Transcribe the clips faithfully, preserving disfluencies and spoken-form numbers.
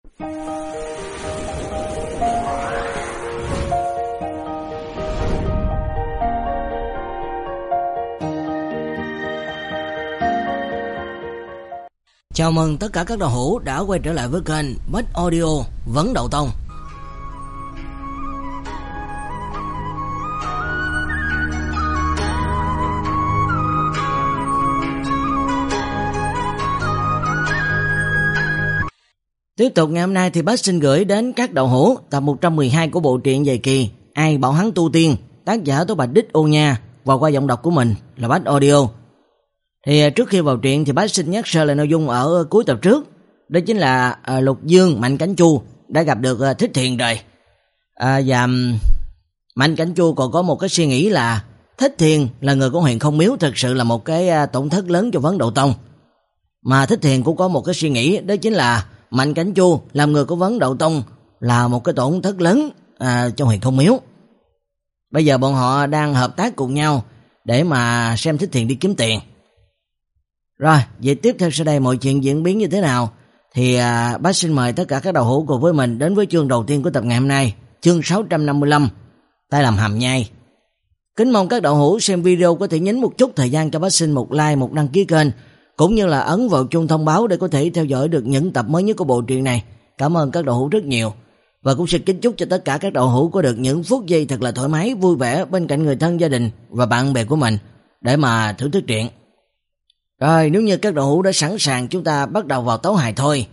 Chào mừng tất cả các đạo hữu đã quay trở lại với kênh Bách Audio Vấn Đầu Tông. Tiếp tục ngày hôm nay thì Bách xin gửi đến các đạo hữu tập một trăm mười hai của bộ truyện dài kỳ Ai Bảo Hắn Tu Tiên, tác giả Tố Bạch Đích Ô Nha, và qua giọng đọc của mình là Bách Audio. Thì trước khi vào truyện thì Bách xin nhắc sơ lại nội dung ở cuối tập trước. Đó chính là à, Lục Dương, Mạnh Cảnh Chu đã gặp được à, Thích Thiền rồi. À, và Mạnh Cảnh Chu còn có một cái suy nghĩ là Thích Thiền là người của Huyền Không Miếu thực sự là một cái à, tổn thất lớn cho Vấn Đầu Tông. Mà Thích Thiền cũng có một cái suy nghĩ, đó chính là Mạnh Cảnh Chu làm người của Vấn Đầu Tông là một cái tổn thất lớn à, cho Huyền Không Miếu. Bây giờ bọn họ đang hợp tác cùng nhau để mà xem Thích Thiền đi kiếm tiền. Rồi, vậy tiếp theo sau đây mọi chuyện diễn biến như thế nào thì à, bác xin mời tất cả các đạo hữu cùng với mình đến với chương đầu tiên của tập ngày hôm nay, chương sáu trăm năm mươi lăm, tay làm hàm nhai. Kính mong các đạo hữu xem video có thể nhấn một chút thời gian cho bác xin một like, một đăng ký kênh, cũng như là ấn vào chuông thông báo để có thể theo dõi được những tập mới nhất của bộ truyện này. Cảm ơn các đạo hữu rất nhiều. Và cũng xin kính chúc cho tất cả các đạo hữu có được những phút giây thật là thoải mái, vui vẻ bên cạnh người thân, gia đình và bạn bè của mình để mà thưởng thức truyện. Rồi, nếu như các đạo hữu đã sẵn sàng, chúng ta bắt đầu vào tấu hài thôi.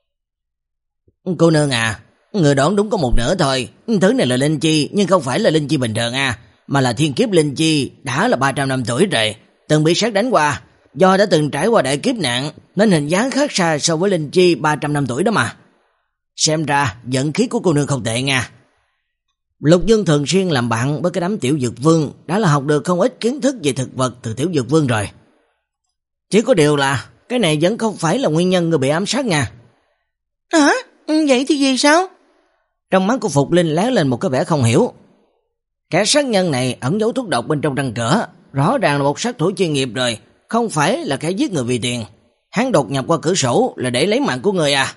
Cô nương à, người đoán đúng có một nửa thôi. Thứ này là linh chi, nhưng không phải là linh chi bình thường à, mà là thiên kiếp linh chi, đã là ba trăm năm tuổi rồi, từng bị sét đánh qua. Do đã từng trải qua đại kiếp nạn nên hình dáng khác xa so với linh chi ba trăm năm tuổi đó mà. Xem ra vận khí của cô nương không tệ nha. Lục Dương thường xuyên làm bạn với cái đám tiểu dược vương, đã là học được không ít kiến thức về thực vật từ tiểu dược vương rồi. Chỉ có điều là cái này vẫn không phải là nguyên nhân người bị ám sát nha. Hả? Vậy thì gì sao? Trong mắt của Phục Linh lóe lên một cái vẻ không hiểu. Kẻ sát nhân này ẩn giấu thuốc độc bên trong răng cửa, rõ ràng là một sát thủ chuyên nghiệp rồi, không phải là kẻ giết người vì tiền. Hắn đột nhập qua cửa sổ là để lấy mạng của người à?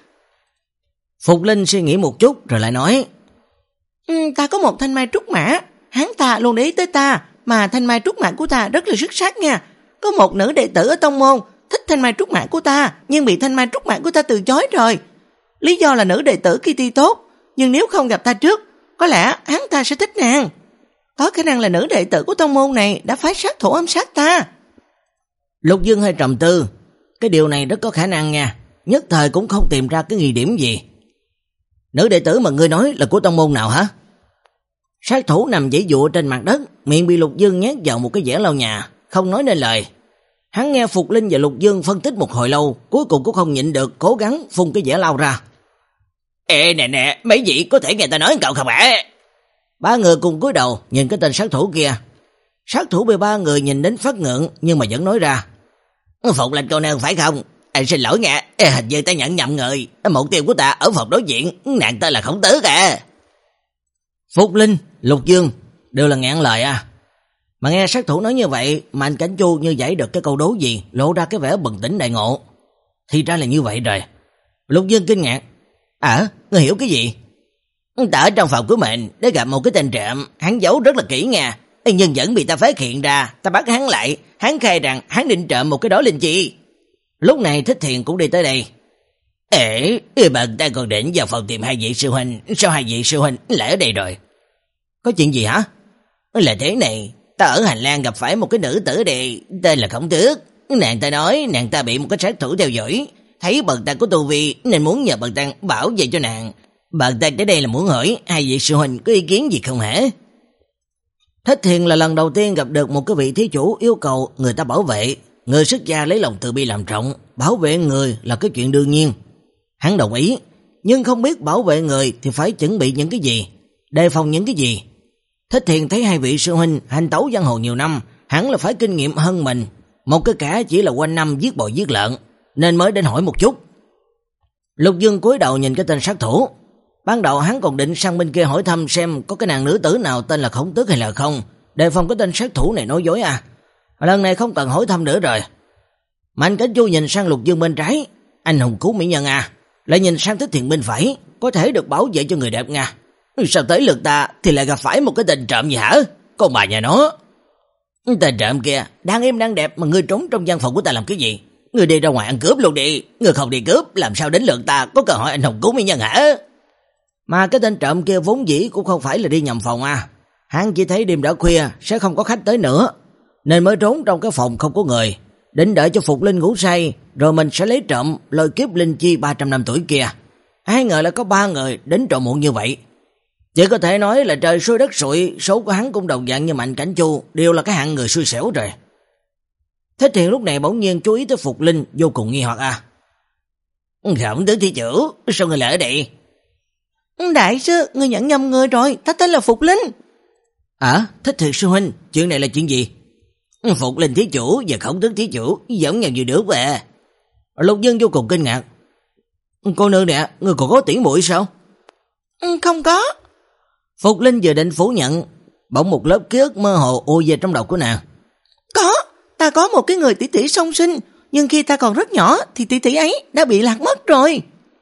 Phục Linh suy nghĩ một chút rồi lại nói, ừ, ta có một thanh mai trúc mã, hắn ta luôn để ý tới ta, mà thanh mai trúc mã của ta rất là xuất sắc nha. Có một nữ đệ tử ở tông môn thích thanh mai trúc mã của ta, nhưng bị thanh mai trúc mã của ta từ chối rồi. Lý do là nữ đệ tử kia thi tốt, nhưng nếu không gặp ta trước, có lẽ hắn ta sẽ thích nàng. Có khả năng là nữ đệ tử của tông môn này đã phái sát thủ ám sát ta. Lục Dương hơi trầm tư, cái điều này rất có khả năng nha, nhất thời cũng không tìm ra cái nghi điểm gì. Nữ đệ tử mà ngươi nói là của tông môn nào hả? Sát thủ nằm giãy giụa trên mặt đất, miệng bị Lục Dương nhét vào một cái dẻ lau nhà, không nói nên lời. Hắn nghe Phục Linh và Lục Dương phân tích một hồi lâu, cuối cùng cũng không nhịn được, cố gắng phun cái dẻ lau ra. Ê nè nè, mấy vị có thể nghe ta nói cậu không hả? Ba người cùng cúi đầu nhìn cái tên sát thủ kia. Sát thủ bị ba người nhìn đến phát ngượng, nhưng mà vẫn nói ra, Phục Linh cô nương phải không? À, xin lỗi nha, à, hình như ta nhận nhầm người. Mục tiêu của ta ở phòng đối diện, nàng ta là Khổng Tước à. Phục Linh, Lục Dương đều là ngẹn lời à. Mà nghe sát thủ nói như vậy, Mạnh Cảnh Chu như giải được cái câu đố gì, lộ ra cái vẻ bừng tỉnh đại ngộ. Thì ra là như vậy rồi. Lục Dương kinh ngạc, à, ngươi hiểu cái gì? Ta ở trong phòng của mình để gặp một cái tên trộm, hắn giấu rất là kỹ nha, nhưng vẫn bị ta phát hiện ra, ta bắt hắn lại, hắn khai rằng hắn định trộm một cái đó linh chi. Lúc này Thích Thiền cũng đi tới đây. Ê, bạn ta còn định vào phòng tìm hai vị sư huynh, sao hai vị sư huynh lại ở đây rồi? Có chuyện gì hả? Là thế này, ta ở hành lang gặp phải một cái nữ tử đây, tên là Khổng Tước. Nàng ta nói nàng ta bị một cái sát thủ theo dõi, thấy bần tăng có tu vi nên muốn nhờ bần tăng bảo vệ cho nàng. Bần tăng tới đây là muốn hỏi hai vị sư huynh có ý kiến gì không hả? Thích Thiền là lần đầu tiên gặp được một cái vị thí chủ yêu cầu người ta bảo vệ. Người xuất gia lấy lòng từ bi làm trọng, bảo vệ người là cái chuyện đương nhiên. Hắn đồng ý, nhưng không biết bảo vệ người thì phải chuẩn bị những cái gì, đề phòng những cái gì. Thích Thiền thấy hai vị sư huynh hành tấu giang hồ nhiều năm, hẳn là phải kinh nghiệm hơn mình. Một cái kẻ chỉ là quanh năm giết bò giết lợn, nên mới đến hỏi một chút. Lục Dương cúi đầu nhìn cái tên sát thủ. Ban đầu hắn còn định sang bên kia hỏi thăm xem có cái nàng nữ tử nào tên là Khổng Tước hay là không, đề phòng cái tên sát thủ này nói dối à. Lần này không cần hỏi thăm nữa rồi. Mạnh Cảnh Chu nhìn sang Lục Dương bên trái. Anh hùng cứu mỹ nhân à, lại nhìn sang Thích Thiền bên phải, có thể được bảo vệ cho người đẹp nha. Sao tới lượt ta thì lại gặp phải một cái tên trộm gì hả? Con bà nhà nó. Tên trộm kia, đang im đang đẹp mà ngươi trốn trong gian phòng của ta làm cái gì? Ngươi đi ra ngoài ăn cướp luôn đi. Ngươi không đi cướp, làm sao đến lượt ta có cơ hội anh hùng cứu mỹ nhân hả? Mà cái tên trộm kia vốn dĩ cũng không phải là đi nhầm phòng à. Hắn chỉ thấy đêm đã khuya sẽ không có khách tới nữa, nên mới trốn trong cái phòng không có người, định đợi cho Phục Linh ngủ say, rồi mình sẽ lấy trộm lôi kiếp linh chi ba trăm năm tuổi kia. Ai ngờ là có ba người đến trộm muộn như vậy. Chỉ có thể nói là trời xui đất xui, số của hắn cũng đồng dạng như Mạnh Cảnh Chu, đều là cái hạng người xui xẻo rồi. Thích Thiền lúc này bỗng nhiên chú ý tới Phục Linh, vô cùng nghi hoặc à. Khổng tướng thi chủ, sao người lại ở đây? Đại sư, người nhận nhầm người rồi, ta tên là Phục Linh. À, Thích Thiền sư huynh, chuyện này là chuyện gì? Phục Linh thí chủ và Khổng tướng thí chủ giống nhau như đứa về. Lục Dương vô cùng kinh ngạc. Cô nương nè, người còn có tỷ muội sao? Không có. Phục Linh vừa định phủ nhận, bỗng một lớp ký ức mơ hồ ùa về trong đầu của nàng. Có, ta có một cái người tỷ tỷ song sinh, nhưng khi ta còn rất nhỏ thì tỷ tỷ ấy đã bị lạc mất rồi.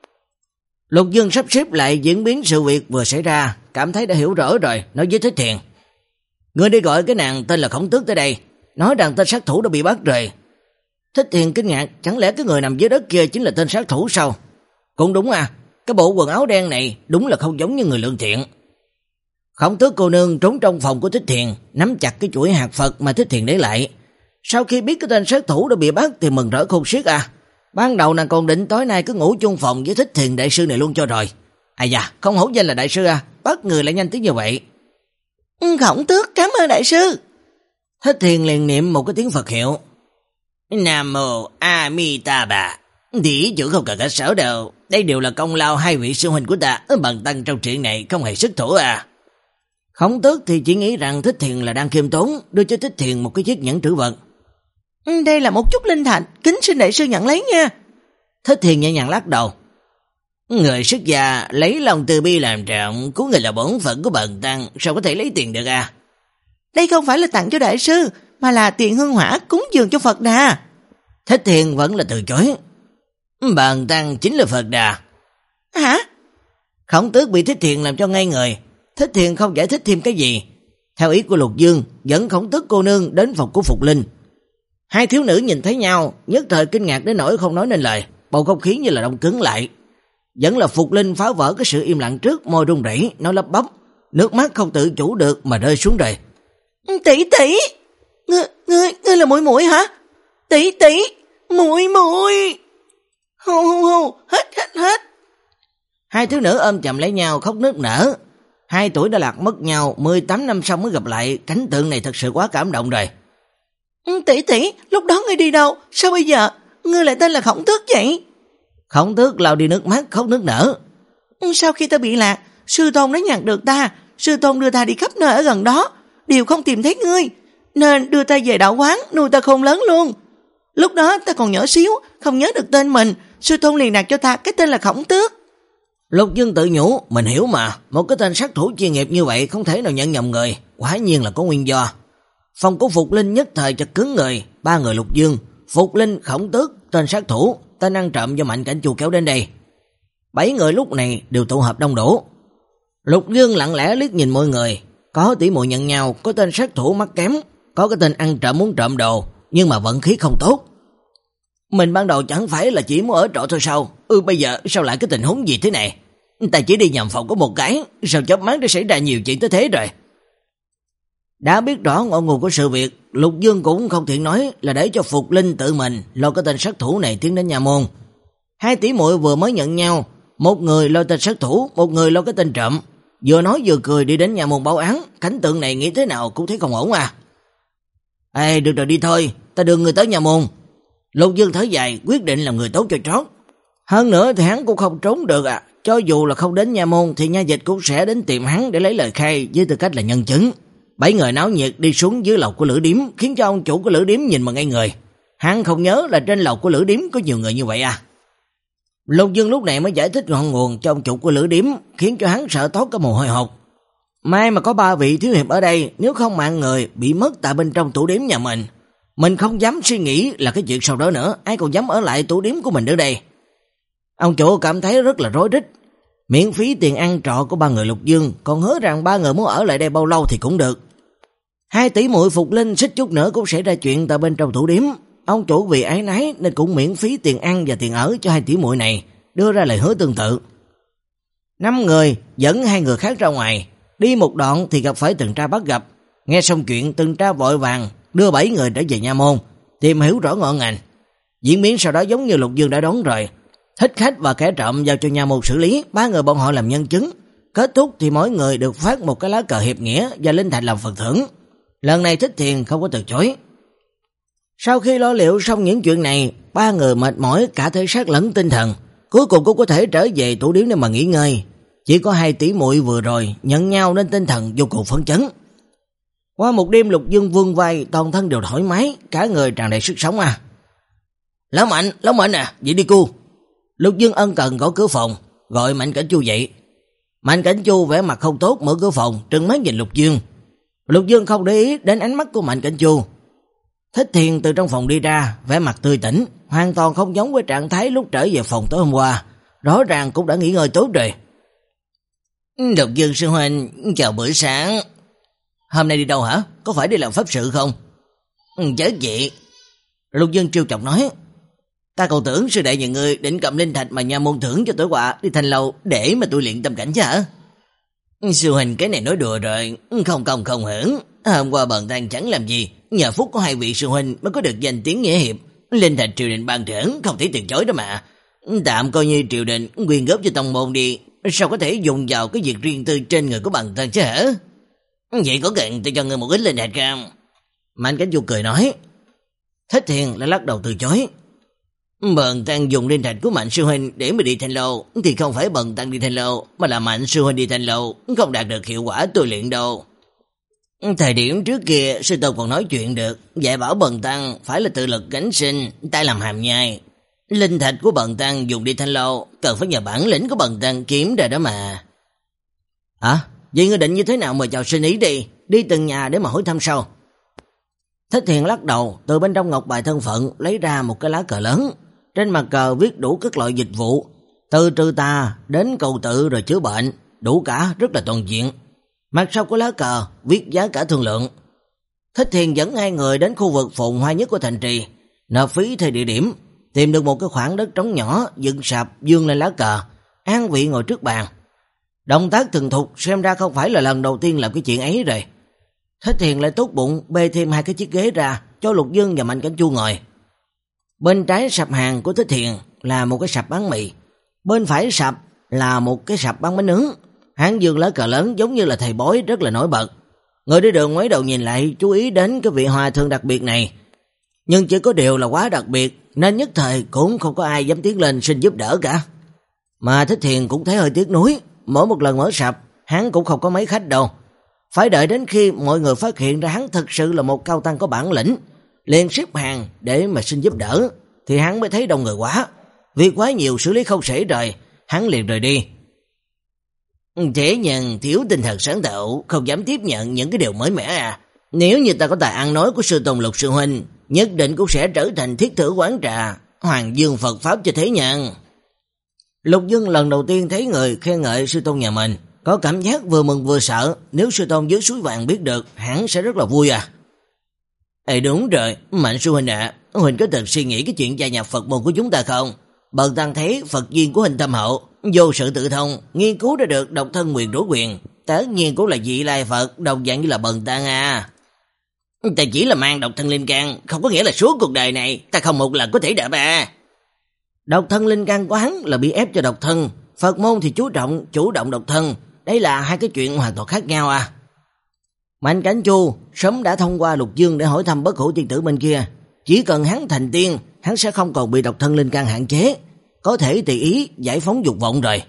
Lục Dương sắp xếp lại diễn biến sự việc vừa xảy ra, cảm thấy đã hiểu rõ rồi, nói với Thích Thiền. Người đi gọi cái nàng tên là Khổng Tước tới đây, nói rằng tên sát thủ đã bị bắt rồi. Thích Thiền kinh ngạc, chẳng lẽ cái người nằm dưới đất kia chính là tên sát thủ sao? Cũng đúng à, cái bộ quần áo đen này đúng là không giống như người lương thiện. Khổng Tước cô nương trốn trong phòng của Thích Thiền, nắm chặt cái chuỗi hạt Phật mà Thích Thiền để lại. Sau khi biết cái tên sát thủ đã bị bắt thì mừng rỡ khôn xiết à. Ban đầu nàng còn định tối nay cứ ngủ chung phòng với Thích Thiền đại sư này luôn cho rồi. À da, không hổ danh là đại sư à, bắt người lại nhanh tiếng như vậy. Khổng Tước, cảm ơn đại sư. Thích Thiền liền niệm một cái tiếng Phật hiệu. Nam mô A Mi Ta Bà. Thì chủ không cần cả sở đâu, đây đều là công lao hai vị sư huynh của ta, bằng tăng trong chuyện này không hề sức thủ à. Khổng Tước thì chỉ nghĩ rằng Thích Thiền là đang khiêm tốn, đưa cho Thích Thiền một cái chiếc nhẫn trữ vật. Đây là một chút linh thạch, kính xin đại sư nhận lấy nha. Thích Thiền nhẹ nhàng lắc đầu. Người xuất gia lấy lòng từ bi làm trọng, của người là bổn phận của bần tăng, sao có thể lấy tiền được à? Đây không phải là tặng cho đại sư, mà là tiền hương hỏa cúng dường cho Phật Đà. Thích Thiền vẫn là từ chối. Bần tăng chính là Phật Đà. Hả? Khổng Tước bị Thích Thiền làm cho ngây người. Thích Thiền không giải thích thêm cái gì. Theo ý của Lục Dương, dẫn Khổng Tước cô nương đến phòng của Phục Linh. Hai thiếu nữ nhìn thấy nhau, nhất thời kinh ngạc đến nỗi không nói nên lời, bầu không khí như là đông cứng lại. Vẫn là Phục Linh phá vỡ cái sự im lặng trước, môi run rẩy, nói lắp bắp, nước mắt không tự chủ được mà rơi xuống rồi. Tỷ tỷ, ngươi ngươi ngươi là muội muội hả? Tỷ tỷ, muội muội. Hù hù hù, hết hết hết. Hai thiếu nữ ôm chầm lấy nhau khóc nức nở. Hai tuổi đã lạc mất nhau, mười tám năm sau mới gặp lại, cảnh tượng này thật sự quá cảm động rồi. Tỷ tỷ, lúc đó ngươi đi đâu? Sao bây giờ ngươi lại tên là Khổng Tước vậy? Khổng Tước lau đi nước mắt khóc nức nở. Sau khi ta bị lạc, sư tôn đã nhặt được ta, sư tôn đưa ta đi khắp nơi ở gần đó, đều không tìm thấy ngươi, nên đưa ta về đạo quán nuôi ta khôn lớn luôn. Lúc đó ta còn nhỏ xíu, không nhớ được tên mình, sư tôn liền đặt cho ta cái tên là Khổng Tước. Lục Dương tự nhủ, mình hiểu mà, một cái tên sát thủ chuyên nghiệp như vậy không thể nào nhận nhầm người, quả nhiên là có nguyên do. Phòng của Phục Linh nhất thời chật cứng người, ba người Lục Dương, Phục Linh, Khổng Tước, tên sát thủ, tên ăn trộm do Mạnh Cảnh Chu kéo đến đây. Bảy người lúc này đều tụ hợp đông đủ. Lục Dương lặng lẽ liếc nhìn mọi người, có tỷ muội nhận nhau, có tên sát thủ mắt kém, có cái tên ăn trộm muốn trộm đồ, nhưng mà vận khí không tốt. Mình ban đầu chẳng phải là chỉ muốn ở trọ thôi sao? Ừ, bây giờ sao lại cái tình huống gì thế này? Ta chỉ đi nhầm phòng có một cái, sao chớp mắt đã xảy ra nhiều chuyện tới thế rồi? Đã biết rõ ngọn nguồn của sự việc, Lục Dương cũng không tiện nói là để cho Phục Linh tự mình lo cái tên sát thủ này tiến đến nhà môn. Hai tỷ muội vừa mới nhận nhau, một người lo tên sát thủ, một người lo cái tên trộm, vừa nói vừa cười đi đến nhà môn báo án, cảnh tượng này nghĩ thế nào cũng thấy không ổn à. Ê, được rồi đi thôi, ta đưa người tới nhà môn. Lục Dương thở dài, quyết định làm người tốt cho trót. Hơn nữa thì hắn cũng không trốn được à, cho dù là không đến nhà môn thì nha dịch cũng sẽ đến tìm hắn để lấy lời khai với tư cách là nhân chứng. Bảy người náo nhiệt đi xuống dưới lầu của lữ điếm, khiến cho ông chủ của lữ điếm nhìn mà ngây người. Hắn không nhớ là trên lầu của lữ điếm có nhiều người như vậy à. Lục Dương lúc này mới giải thích ngọn nguồn cho ông chủ của lữ điếm, khiến cho hắn sợ toát cả mồ hôi hột. May mà có ba vị thiếu hiệp ở đây, nếu không mạng người bị mất tại bên trong tủ điếm nhà mình. Mình không dám suy nghĩ là cái chuyện sau đó nữa, ai còn dám ở lại tủ điếm của mình nữa đây. Ông chủ cảm thấy rất là rối rít. Miễn phí tiền ăn trọ của ba người Lục Dương, còn hứa rằng ba người muốn ở lại đây bao lâu thì cũng được. Hai tỷ muội Phục Linh xích chút nữa cũng sẽ ra chuyện tại bên trong thủ điếm. Ông chủ vì ái nái nên cũng miễn phí tiền ăn và tiền ở cho hai tỷ muội này, đưa ra lời hứa tương tự. Năm người dẫn hai người khác ra ngoài, đi một đoạn thì gặp phải Tần Tra bắt gặp. Nghe xong chuyện, Tần Tra vội vàng đưa bảy người trở về nha môn, tìm hiểu rõ ngọn ngành. Diễn biến sau đó giống như Lục Dương đã đoán rồi. Thích khách và kẻ trộm giao cho nha môn xử lý, ba người bọn họ làm nhân chứng. Kết thúc thì mỗi người được phát một cái lá cờ hiệp nghĩa và linh thạch làm phần thưởng. Lần này Thích Thiền không có từ chối. Sau khi lo liệu xong những chuyện này, ba người mệt mỏi cả thể xác lẫn tinh thần, cuối cùng cũng có thể trở về tủ điếm để mà nghỉ ngơi. Chỉ có hai tỷ muội vừa rồi nhận nhau nên tinh thần vô cùng phấn chấn. Qua một đêm, Lục Dương vươn vai, toàn thân đều thoải mái, cả người tràn đầy sức sống à. Lão Mạnh, Lão Mạnh à, dậy đi cu. Lục Dương ân cần gõ cửa phòng, gọi Mạnh Cảnh Chu dậy. Mạnh Cảnh Chu vẻ mặt không tốt mở cửa phòng, trừng mắt nhìn Lục Dương. Lục Dương không để ý đến ánh mắt của Mạnh Cảnh Chu. Thích Thiền từ trong phòng đi ra, vẻ mặt tươi tỉnh, hoàn toàn không giống với trạng thái lúc trở về phòng tối hôm qua, rõ ràng cũng đã nghỉ ngơi tốt rồi. Lục Dương sư huynh, chào buổi sáng. Hôm nay đi đâu hả? Có phải đi làm pháp sự không? Chớ vậy. Lục Dương trêu chọc nói. Ta còn tưởng sư đệ nhà ngươi định cầm linh thạch mà nha môn thưởng cho tối qua đi Thanh Lâu để mà tôi luyện tâm cảnh chứ hả? Sư huynh cái này nói đùa rồi, không công không hưởng. Hôm qua bần tăng chẳng làm gì, nhờ phúc có hai vị sư huynh mới có được danh tiếng nghĩa hiệp. Linh thạch triều đình ban thưởng không thể từ chối đó mà. Tạm coi như triều đình quyên góp cho tông môn đi, sao có thể dùng vào cái việc riêng tư trên người của bần tăng chứ hả? Vậy có cần tôi cho ngươi một ít linh thạch không? Mạnh Cảnh Chu cười nói. Thích Thiền lại lắc đầu từ chối. Bần tăng dùng linh thạch của Mạnh sư huynh để mà đi Thanh Lâu thì không phải bần tăng đi Thanh Lâu, mà là Mạnh sư huynh đi Thanh Lâu, không đạt được hiệu quả tôi luyện đâu. Thời điểm trước kia sư tôn còn nói chuyện được, dạy bảo bần tăng phải là tự lực gánh sinh, tay làm hàm nhai. Linh thạch của bần tăng dùng đi Thanh Lâu cần phải nhờ bản lĩnh của bần tăng kiếm ra đó mà. Hả? Vậy ngươi định như thế nào mời chào sinh ý đi, đi từng nhà để mà hỏi thăm sau. Thích Thiền lắc đầu, từ bên trong ngọc bài thân phận lấy ra một cái lá cờ lớn. Trên mặt cờ viết đủ các loại dịch vụ, từ trừ tà đến cầu tự rồi chữa bệnh, đủ cả, rất là toàn diện. Mặt sau của lá cờ viết giá cả thương lượng. Thích Thiền dẫn hai người đến khu vực phồn hoa nhất của thành trì, nộp phí thuê địa điểm, tìm được một cái khoảng đất trống nhỏ, dựng sạp dương lên lá cờ, an vị ngồi trước bàn. Động tác thuần thục, xem ra không phải là lần đầu tiên làm cái chuyện ấy rồi. Thích Thiền lại tốt bụng bê thêm hai cái chiếc ghế ra cho Lục Dương và Mạnh Cảnh Chu ngồi. Bên trái sạp hàng của Thích Thiền là một cái sạp bán mì, bên phải sạp là một cái sạp bán bánh nướng. Hắn dương lá cờ lớn giống như là thầy bói rất là nổi bật. Người đi đường ngoái đầu nhìn lại chú ý đến cái vị hòa thượng đặc biệt này. Nhưng chỉ có điều là quá đặc biệt nên nhất thời cũng không có ai dám tiến lên xin giúp đỡ cả. Mà Thích Thiền cũng thấy hơi tiếc nuối, mỗi một lần mở sạp hắn cũng không có mấy khách đâu. Phải đợi đến khi mọi người phát hiện ra hắn thực sự là một cao tăng có bản lĩnh, liền xếp hàng để mà xin giúp đỡ, thì hắn mới thấy đông người quá. Việc quá nhiều xử lý không xuể rồi, hắn liền rời đi. Thế nhân thiếu tinh thần sáng tạo, không dám tiếp nhận những cái điều mới mẻ à. Nếu như ta có tài ăn nói của sư tôn Lục sư huynh, nhất định cũng sẽ trở thành thiết thử quán trà, hoàng dương Phật Pháp cho thế nhân. Lục Dương lần đầu tiên thấy người khen ngợi sư tôn nhà mình, có cảm giác vừa mừng vừa sợ. Nếu sư tôn dưới suối vàng biết được, hắn sẽ rất là vui à. Ê đúng rồi, Mạnh sư huynh ạ, à, huynh có từng suy nghĩ cái chuyện gia nhập Phật môn của chúng ta không? Bần tăng thấy Phật duyên của huynh thâm hậu, vô sự tự thông, nghiên cứu ra được độc thân quyền đối quyền, tất nhiên cũng là vị lai Phật, đồng dạng như là bần tăng à. Ta chỉ là mang độc thân linh căn, không có nghĩa là suốt cuộc đời này ta không một lần có thể đạp à. Độc thân linh căn của hắn là bị ép cho độc thân, Phật môn thì chú trọng chủ động độc thân, đây là hai cái chuyện hoàn toàn khác nhau à. Mạnh Cảnh Chu sớm đã thông qua Lục Dương để hỏi thăm bất hủ tiên tử bên kia, chỉ cần hắn thành tiên, hắn sẽ không còn bị độc thân linh căn hạn chế, có thể tùy ý giải phóng dục vọng rồi.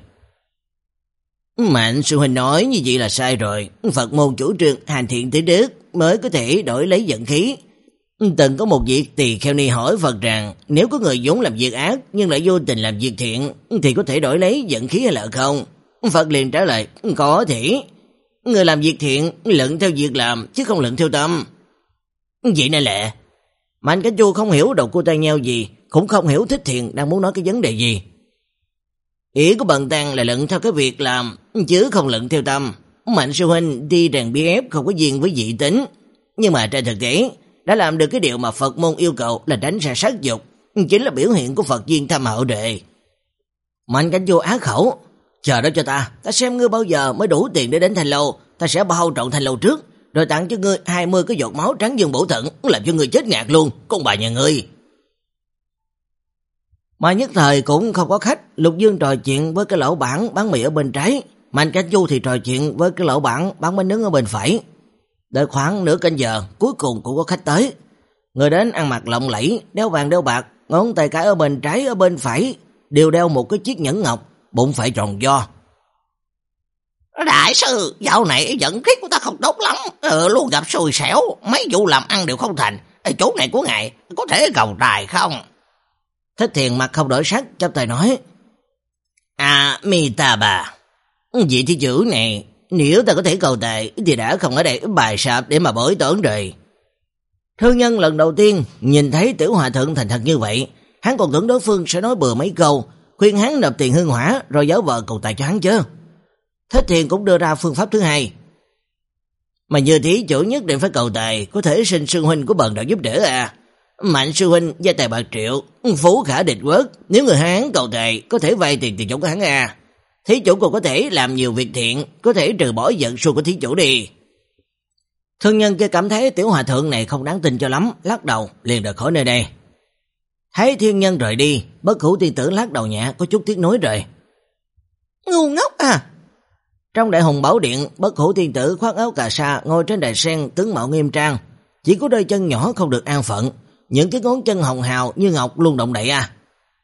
Mạnh sư huynh nói như vậy là sai rồi, Phật môn chủ trương hành thiện tới đức mới có thể đổi lấy vận khí. Từng có một vị tỳ kheo ni hỏi Phật rằng nếu có người vốn làm việc ác nhưng lại vô tình làm việc thiện thì có thể đổi lấy vận khí hay là không? Phật liền trả lời có thể. Người làm việc thiện lận theo việc làm chứ không lận theo tâm. Vậy nên là Mạnh Cảnh Chu không hiểu đầu cô tay nheo gì, cũng không hiểu Thích Thiền đang muốn nói cái vấn đề gì. Ý của Bần Tăng là lận theo cái việc làm, chứ không lận theo tâm. Mạnh sư huynh tuy rằng bí ép không có duyên với dị tính, nhưng mà trên thực tế đã làm được cái điều mà Phật môn yêu cầu là tránh xa sát dục, chính là biểu hiện của Phật duyên thâm hậu đề. Mạnh Cảnh Chu á khẩu, chờ đó cho ta, ta xem ngươi bao giờ mới đủ tiền để đến Thanh Lâu, ta sẽ bao trọn Thanh Lâu trước, rồi tặng cho ngươi hai mươi cái giọt máu trắng dương bổ thận, làm cho ngươi chết ngạt luôn, con bà nhà ngươi. Mà nhất thời cũng không có khách, Lục Dương trò chuyện với cái lão bản bán mì ở bên trái, Mạnh Cảnh Chu thì trò chuyện với cái lão bản bán bánh nướng ở bên phải. Đợi khoảng nửa canh giờ, cuối cùng cũng có khách tới. Người đến ăn mặc lộng lẫy, đeo vàng đeo bạc, ngón tay cái ở bên trái ở bên phải đều đeo một cái chiếc nhẫn ngọc, bụng phải tròn vo. Đại sư, dạo này vận khí của ta không tốt lắm, ừ, luôn gặp xui xẻo, mấy vụ làm ăn đều không thành. Chỗ này của ngài có thể cầu tài không? Thích Thiền mặt không đổi sắc, chắp tay nói: À, mi ta bà, vị thí chủ này, nếu ta có thể cầu tài thì đã không ở đây bài sạp để mà bối tổn rồi. Thương nhân lần đầu tiên nhìn thấy Tiểu Hòa Thượng thành thật như vậy, hắn còn tưởng đối phương sẽ nói bừa mấy câu, khuyên hắn nộp tiền hương hỏa rồi giáo vợ cầu tài cho hắn chứ. Thích Thiền cũng đưa ra phương pháp thứ hai. Mà như thí chủ nhất định phải cầu tài, có thể xin sư huynh của Bần đạo giúp đỡ à. Mạnh sư huynh gia tài bạc triệu, phú khả địch quốc, nếu người hắn cầu tài có thể vay tiền từ chỗ của hắn à. Thí chủ cũng có thể làm nhiều việc thiện, có thể trừ bỏ giận xui của thí chủ đi. Thương nhân kia cảm thấy Tiểu Hòa Thượng này không đáng tin cho lắm, lắc đầu liền rời khỏi nơi đây. Thấy thiên nhân rời đi, Bất Hủ Tiên Tử lắc đầu nhẹ, có chút tiếc nuối rồi. Ngu ngốc à. Trong Đại Hùng Bảo Điện, Bất Hủ Tiên Tử khoác áo cà sa ngồi trên đài sen, tướng mạo nghiêm trang, chỉ có đôi chân nhỏ không được an phận, những cái ngón chân hồng hào như ngọc luôn động đậy à.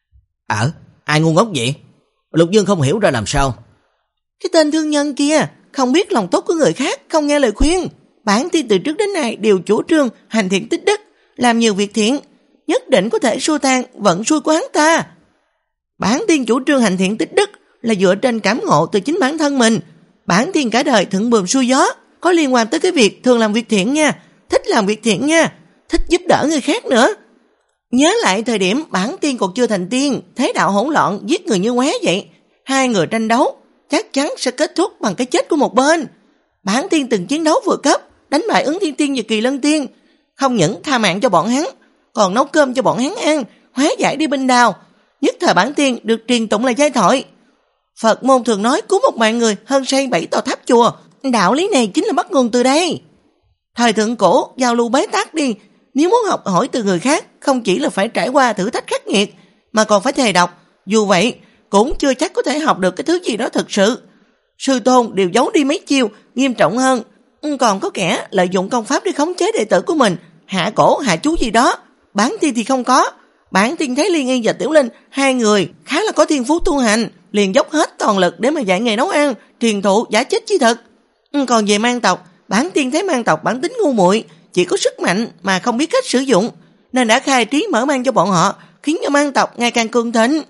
Ờ, ai ngu ngốc vậy? Lục Dương không hiểu ra làm sao. Cái tên thương nhân kia không biết lòng tốt của người khác, không nghe lời khuyên. Bản tiên từ trước đến nay đều chủ trương hành thiện tích đức, làm nhiều việc thiện, nhất định có thể xua tan vận xui của hắn ta. Bản tiên chủ trương hành thiện tích đức là dựa trên cảm ngộ từ chính bản thân mình. Bản tiên cả đời thuận buồm xuôi gió, có liên quan tới cái việc thường làm việc thiện nha, thích làm việc thiện nha, thích giúp đỡ người khác nữa. Nhớ lại thời điểm bản tiên còn chưa thành tiên, thế đạo hỗn loạn, giết người như ngoé vậy, hai người tranh đấu chắc chắn sẽ kết thúc bằng cái chết của một bên. Bản tiên từng chiến đấu vừa cấp, đánh bại Ứng Thiên Tiên và Kỳ Lân Tiên, không những tha mạng cho bọn hắn, còn nấu cơm cho bọn hắn ăn, hóa giải đi binh đao. Nhất thời bản tiên được truyền tụng là giai thoại. Phật môn thường nói cứu một mạng người hơn xây bảy tòa tháp chùa, đạo lý này chính là bắt nguồn từ đây. Thời thượng cổ giao lưu bế tắc đi, nếu muốn học hỏi từ người khác, không chỉ là phải trải qua thử thách khắc nghiệt, mà còn phải thề độc, dù vậy cũng chưa chắc có thể học được cái thứ gì đó thực sự. Sư tôn đều giấu đi mấy chiêu, nghiêm trọng hơn, còn có kẻ lợi dụng công pháp để khống chế đệ tử của mình, hạ cổ hạ chú gì đó. Bản tiên thì không có. Bản tiên thấy Liên Y và Tiểu Linh hai người khá là có thiên phú tu hành, liền dốc hết toàn lực để mà dạy nghề nấu ăn, truyền thụ giả chết chi thực. Còn về mang tộc, bản tiên thấy mang tộc bản tính ngu muội, chỉ có sức mạnh mà không biết cách sử dụng, nên đã khai trí mở mang cho bọn họ, khiến cho mang tộc ngày càng cường thịnh.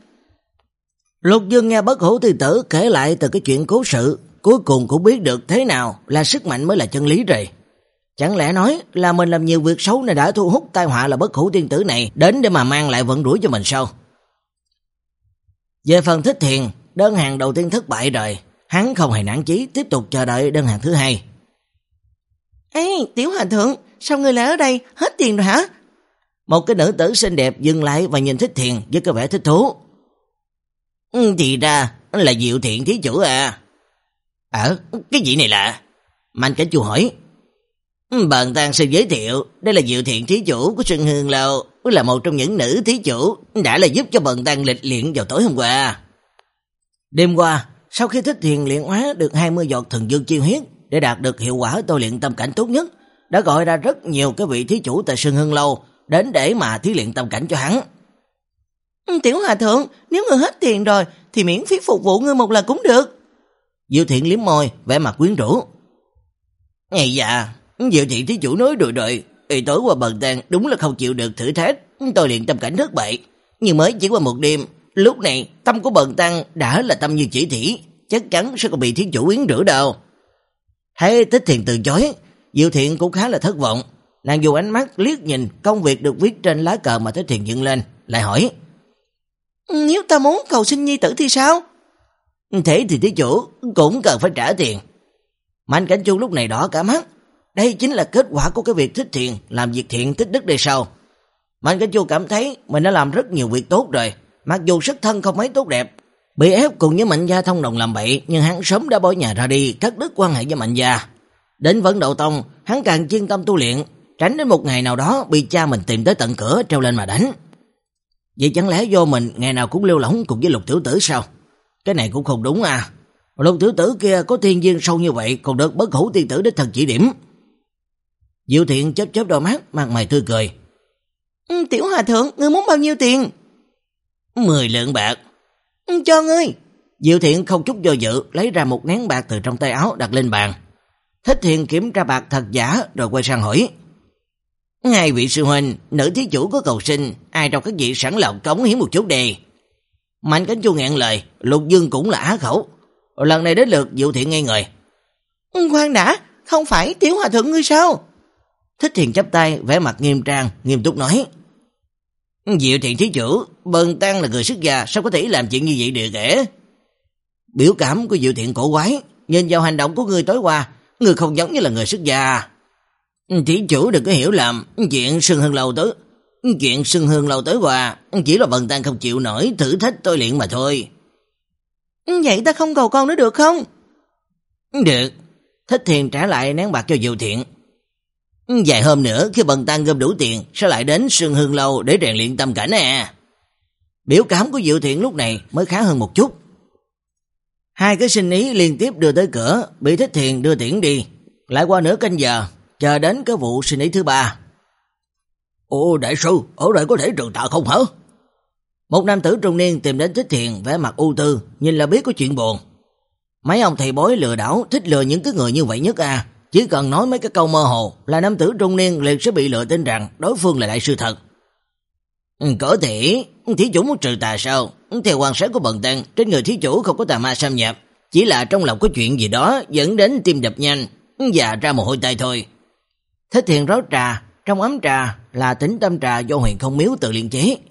Lục Dương nghe Bất Hủ Tiên Tử kể lại từ cái chuyện cố sự, cuối cùng cũng biết được thế nào là sức mạnh mới là chân lý rồi. Chẳng lẽ nói là mình làm nhiều việc xấu nên đã thu hút tai họa là Bất Hủ Tiên Tử này đến để mà mang lại vận rủi cho mình sao? Về phần Thích Thiền, đơn hàng đầu tiên thất bại rồi, hắn không hề nản chí, tiếp tục chờ đợi đơn hàng thứ hai. Ê, Tiểu Hòa Thượng, sao ngươi lại ở đây, hết tiền rồi hả? Một cái nữ tử xinh đẹp dừng lại và nhìn Thích Thiền với cái vẻ thích thú. Ừ, thì ra là Diệu Thiện thí chủ à. Ờ, cái gì này lạ? Mạnh Cảnh Chu hỏi. Bần tăng xin giới thiệu, đây là Diệu Thiện thí chủ của Sơn Hương Lâu, là một trong những nữ thí chủ đã là giúp cho bần tăng lịch luyện vào tối hôm qua. Đêm qua, sau khi Thích Thiền luyện hóa được hai mươi giọt thần dương chi huyết để đạt được hiệu quả tôi luyện tâm cảnh tốt nhất, đã gọi ra rất nhiều cái vị thí chủ tại Sơn Hương Lâu đến để mà thí luyện tâm cảnh cho hắn. Tiểu Hòa Thượng, nếu ngươi hết tiền rồi thì miễn phí phục vụ ngươi một lần cũng được. Diệu Thiện liếm môi, vẻ mặt quyến rũ. Ngày dạ, Diệu Thiện thí chủ nói rồi rồi, Ê, tối qua bần tăng đúng là không chịu được thử thách, tôi luyện tâm cảnh thất bại, nhưng mới chỉ qua một đêm, lúc này tâm của bần tăng đã là tâm như chỉ thủy, chắc chắn sẽ không bị thí chủ quyến rũ đâu. Thấy Thích Thiền từ chối, Diệu Thiện cũng khá là thất vọng. Nàng dùng ánh mắt liếc nhìn công việc được viết trên lá cờ mà Thích Thiền dựng lên, lại hỏi. Nếu ta muốn cầu sinh nhi tử thì sao? Thế thì thí chủ cũng cần phải trả tiền. Mạnh Cảnh Chu lúc này đỏ cả mắt. Đây chính là kết quả của cái việc thích thiện, làm việc thiện tích đức đây sau. Mạnh Cảnh Chu cảm thấy mình đã làm rất nhiều việc tốt rồi, mặc dù xuất thân không mấy tốt đẹp, bị ép cùng với Mạnh gia thông đồng làm bậy, nhưng hắn sớm đã bỏ nhà ra đi, cắt đứt quan hệ với Mạnh gia. Đến Vấn Đậu Tông, hắn càng chuyên tâm tu luyện, tránh đến một ngày nào đó bị cha mình tìm tới tận cửa treo lên mà đánh. Vậy chẳng lẽ do mình ngày nào cũng lêu lỏng cùng với Lục tiểu tử sao? Cái này cũng không đúng à. Lục tiểu tử kia có thiên duyên sâu như vậy, còn được Bất Hủ tiên tử đích thân chỉ điểm. Diệu Thiện chớp chớp đôi mắt, mặt mày tươi cười. Ừ, Tiểu Hòa Thượng, ngươi muốn bao nhiêu tiền? Mười lượng bạc. Ừ, cho ngươi. Diệu Thiện không chút do dự, lấy ra một nén bạc từ trong tay áo đặt lên bàn. Thích Thiện kiểm tra bạc thật giả rồi quay sang hỏi. Hai vị sư huynh, nữ thí chủ có cầu xin, ai trong các vị sẵn lòng cống hiến một chút đi. Mạnh Cảnh Chu ngẹn lời, Lục Dương cũng là á khẩu. Lần này đến lượt Diệu Thiện ngây người. Ừ, khoan đã, không phải Tiểu Hòa Thượng ngươi sao? Thích Thiện chắp tay, vẻ mặt nghiêm trang, nghiêm túc nói. Diệu Thiện thí chủ, Bần Tăng là người xuất gia, sao có thể làm chuyện như vậy được kể? Biểu cảm của Diệu Thiện cổ quái, nhìn vào hành động của người tối qua, người không giống như là người xuất gia. Thí chủ đừng có hiểu lầm, chuyện Sưng Hương Lâu tới, chuyện Sưng Hương Lâu tới qua, chỉ là Bần Tăng không chịu nổi thử thách tôi luyện mà thôi. Vậy ta không cầu con nữa được không? Được. Thích Thiện trả lại nén bạc cho Diệu Thiện. Vài hôm nữa khi Bần Tăng gom đủ tiền sẽ lại đến Sưng Hương Lâu để rèn luyện tâm cảnh à. Biểu cảm của Diệu Thiện lúc này mới khá hơn một chút. Hai cái sinh ý liên tiếp đưa tới cửa, bị Thích Thiện đưa tiễn đi. Lại qua nửa canh giờ, chờ đến cái vụ sinh ý thứ ba. Ồ đại sư, ở đây có thể trừ tà không hả? Một nam tử trung niên tìm đến Thích Thiện, vẻ mặt ưu tư, nhìn là biết có chuyện buồn. Mấy ông thầy bói lừa đảo thích lừa những cái người như vậy nhất à. Chỉ cần nói mấy cái câu mơ hồ là nam tử trung niên liền sẽ bị lừa tin rằng đối phương là đại sư thật. Có thể, thí chủ muốn trừ tà sao? Theo quan sát của Bần Tăng, trên người thí chủ không có tà ma xâm nhập, chỉ là trong lòng có chuyện gì đó dẫn đến tim đập nhanh và ra mồ hôi tay thôi. Thích Thiện rót trà, trong ấm trà là Tĩnh Tâm trà do Huyền Không Miếu tự luyện chế.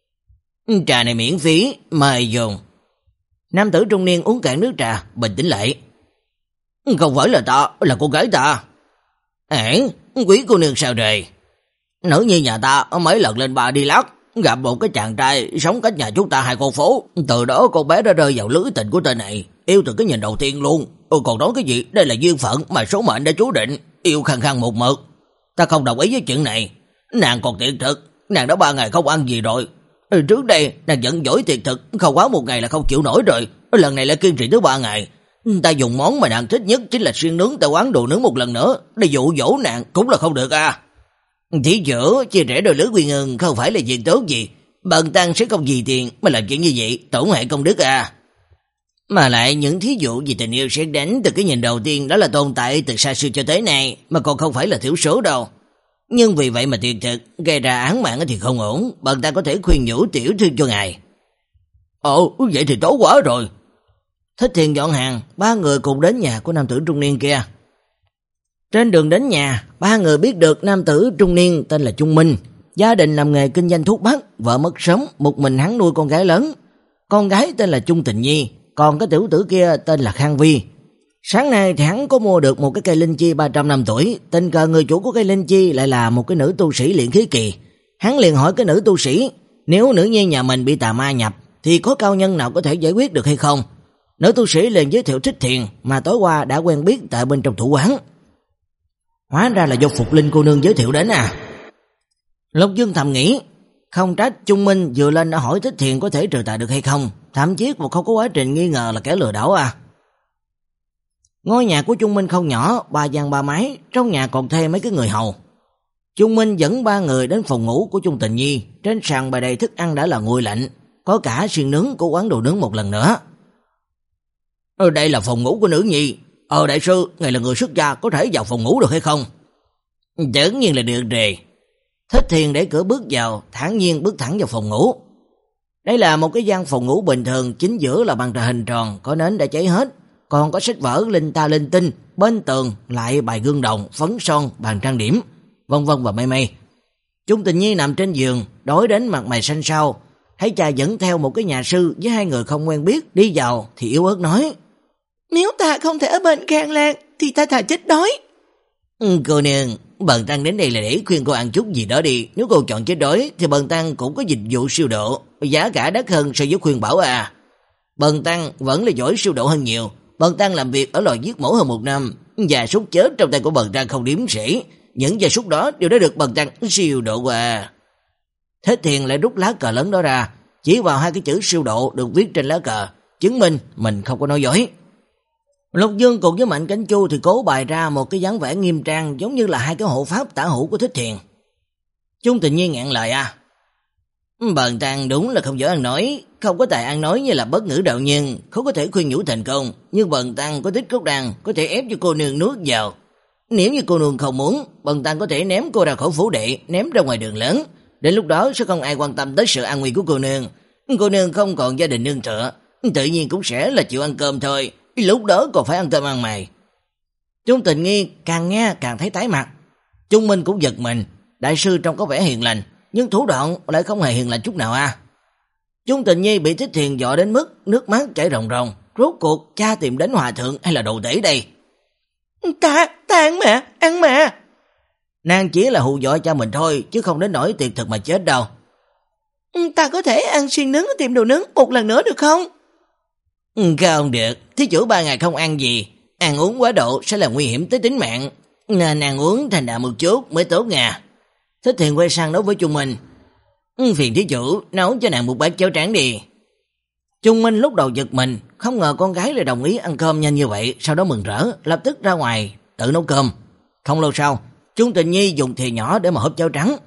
Trà này miễn phí, mời dùng. Nam tử trung niên uống cạn nước trà, bình tĩnh lại. Không phải là ta, là cô gái ta. Hẳn, quý cô nương sao rồi? Nữ nhi nhà ta mấy lần lên bà đi lắc, gặp một cái chàng trai sống cách nhà chúng ta hai con phố. Từ đó con bé đã rơi vào lưới tình của tên này, yêu từ cái nhìn đầu tiên luôn. Ừ, còn nói cái gì, đây là duyên phận mà số mệnh đã chú định, yêu khăng khăng một mực. Ta không đồng ý với chuyện này. Nàng còn tiệt thực, nàng đã ba ngày không ăn gì rồi. Ừ, trước đây nàng giận dỗi tiệt thực, không quá một ngày là không chịu nổi rồi. Lần này lại kiên trì tới ba ngày. Ta dùng món mà nàng thích nhất chính là xiên nướng tại quán đồ nướng một lần nữa, để dụ dỗ nàng cũng là không được à. Thí chủ chia rẽ đôi lứa quy ngân không phải là chuyện tốt gì. Bần Tăng sẽ không vì tiền mà làm chuyện như vậy, tổn hại công đức à. Mà lại những thí dụ vì tình yêu xét đánh từ cái nhìn đầu tiên đó là tồn tại từ xa xưa cho tới nay, mà còn không phải là thiểu số đâu. Nhưng vì vậy mà tuyệt thực gây ra án mạng thì không ổn. Bần Tăng có thể khuyên nhủ tiểu thư cho ngài. Ồ, vậy thì tốt quá rồi. Thích Thiện dọn hàng, ba người cùng đến nhà của nam tử trung niên kia. Trên đường đến nhà, ba người biết được nam tử trung niên tên là Trung Minh, gia đình làm nghề kinh doanh thuốc bắc, vợ mất sớm, một mình hắn nuôi con gái lớn. Con gái tên là Trung Tình Nhi, còn cái tiểu tử kia tên là Khang Vi. Sáng nay thì hắn có mua được một cái cây linh chi ba trăm năm tuổi, tình cờ người chủ của cây linh chi lại là một cái nữ tu sĩ luyện khí kỳ. Hắn liền hỏi cái nữ tu sĩ, nếu nữ nhi nhà mình bị tà ma nhập thì có cao nhân nào có thể giải quyết được hay không? Nữ tu sĩ liền giới thiệu Thích Thiện mà tối qua đã quen biết tại bên trong thủ quán. Hóa ra là do Phục Linh cô nương giới thiệu đến à. Lục Dương thầm nghĩ, không trách Trung Minh vừa lên đã hỏi Thích Thiện có thể trừ tà được hay không, thậm chí còn không có quá trình nghi ngờ là kẻ lừa đảo à. Ngôi nhà của Trung Minh không nhỏ, ba gian ba mái, trong nhà còn thuê mấy cái người hầu. Trung Minh dẫn ba người đến phòng ngủ của Trung Tình Nhi, trên sàn bày đầy thức ăn đã là nguội lạnh, có cả xiên nướng của quán đồ nướng một lần nữa. Ở đây là phòng ngủ của nữ nhi. Ờ đại sư, ngài là người xuất gia, có thể vào phòng ngủ được hay không? Tất nhiên là được rồi. Thích Thiện để cửa bước vào, thản nhiên bước thẳng vào phòng ngủ. Đây là một cái gian phòng ngủ bình thường, chính giữa là bàn trà hình tròn, có nến đã cháy hết, còn có sách vở linh ta linh tinh, bên tường lại bài gương đồng, phấn son, bàn trang điểm, vân vân và mây mây. Trung Tình Nhi nằm trên giường, đối đến mặt mày xanh xao, thấy cha dẫn theo một cái nhà sư với hai người không quen biết đi vào thì yếu ớt nói: Nếu ta không thể ở bên Khang Lan thì ta thà chết đói. Ừ, cô nương, bần tăng đến đây là để khuyên cô ăn chút gì đó đi. Nếu cô chọn chết đói thì bần tăng cũng có dịch vụ siêu độ, giá cả đắt hơn so với khuyên bảo à. Bần tăng vẫn là giỏi siêu độ hơn nhiều. Bần tăng làm việc ở lò giết mổ hơn một năm, gia súc chết trong tay của bần tăng không đếm xuể. Những gia súc đó đều đã được bần tăng siêu độ qua. Thế Thiền lại rút lá cờ lớn đó ra, chỉ vào hai cái chữ siêu độ được viết trên lá cờ, chứng minh mình không có nói dối. Lục Dương cùng với Mạnh Cảnh Chu thì cố bày ra một cái dáng vẻ nghiêm trang, giống như là hai cái hộ pháp tả hữu của Thích Thiền. Chung Tình Nhi ngẹn lời: à, bần tăng đúng là không giỏi ăn nói, không có tài ăn nói như là bất ngữ đạo nhân, không có thể khuyên nhủ thành công, nhưng bần tăng có tích cốt đan, có thể ép cho cô nương nuốt vào. Nếu như cô nương không muốn, bần tăng có thể ném cô ra khỏi phủ đệ, ném ra ngoài đường lớn, đến lúc đó sẽ không ai quan tâm tới sự an nguy của cô nương. Cô nương không còn gia đình nương tựa, tự nhiên cũng sẽ là chịu ăn cơm thôi, lúc đó còn phải ăn cơm ăn mày. Chung Tình Nhi càng nghe càng thấy tái mặt. Chung Minh cũng giật mình, đại sư trông có vẻ hiền lành, nhưng thủ đoạn lại không hề hiền lành chút nào à. Chung Tình Nhi bị Thích Thiền dọa đến mức nước mắt chảy ròng ròng, rốt cuộc cha tìm đến hòa thượng hay là đồ tể đây? Ta, ta ăn mà, ăn mà. Nàng chỉ là hù dọa cha mình thôi, chứ không đến nỗi tiệt thực mà chết đâu. Ta có thể ăn xiên nướng ở tiệm đồ nướng một lần nữa được không? Không được, thí chủ ba ngày không ăn gì, ăn uống quá độ sẽ là nguy hiểm tới tính mạng, nên ăn uống thành đạm một chút mới tốt nha. Thích Thiền quay sang nói với Chung Minh: phiền thí chủ nấu cho nàng một bát cháo trắng đi. Chung Minh lúc đầu giật mình, không ngờ con gái lại đồng ý ăn cơm nhanh như vậy, sau đó mừng rỡ, lập tức ra ngoài tự nấu cơm. Không lâu sau, Chung Tình Nhi dùng thìa nhỏ để mà hấp cháo trắng.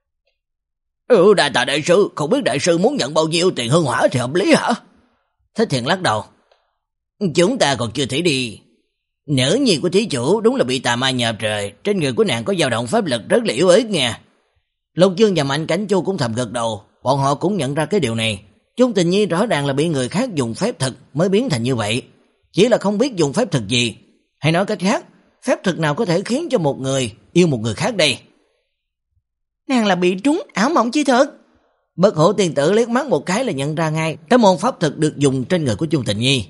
Ừ, đại tạ đại sư, không biết đại sư muốn nhận bao nhiêu tiền hương hỏa thì hợp lý hả? Thích Thiền lắc đầu: chúng ta còn chưa thể đi. Nữ nhi của thí chủ đúng là bị tà ma nhập trời, trên người của nàng có dao động pháp lực rất là yếu ớt nha. Lục Dương và Mạnh Cảnh Chu cũng thầm gật đầu, bọn họ cũng nhận ra cái điều này. Chung Tình Nhi rõ ràng là bị người khác dùng phép thực mới biến thành như vậy, chỉ là không biết dùng phép thực gì, hay nói cách khác, phép thực nào có thể khiến cho một người yêu một người khác đây? Nàng là bị trúng ảo mộng chi thực. Bất Hổ tiên tử liếc mắt một cái là nhận ra ngay cái môn pháp thực được dùng trên người của Chung Tình Nhi.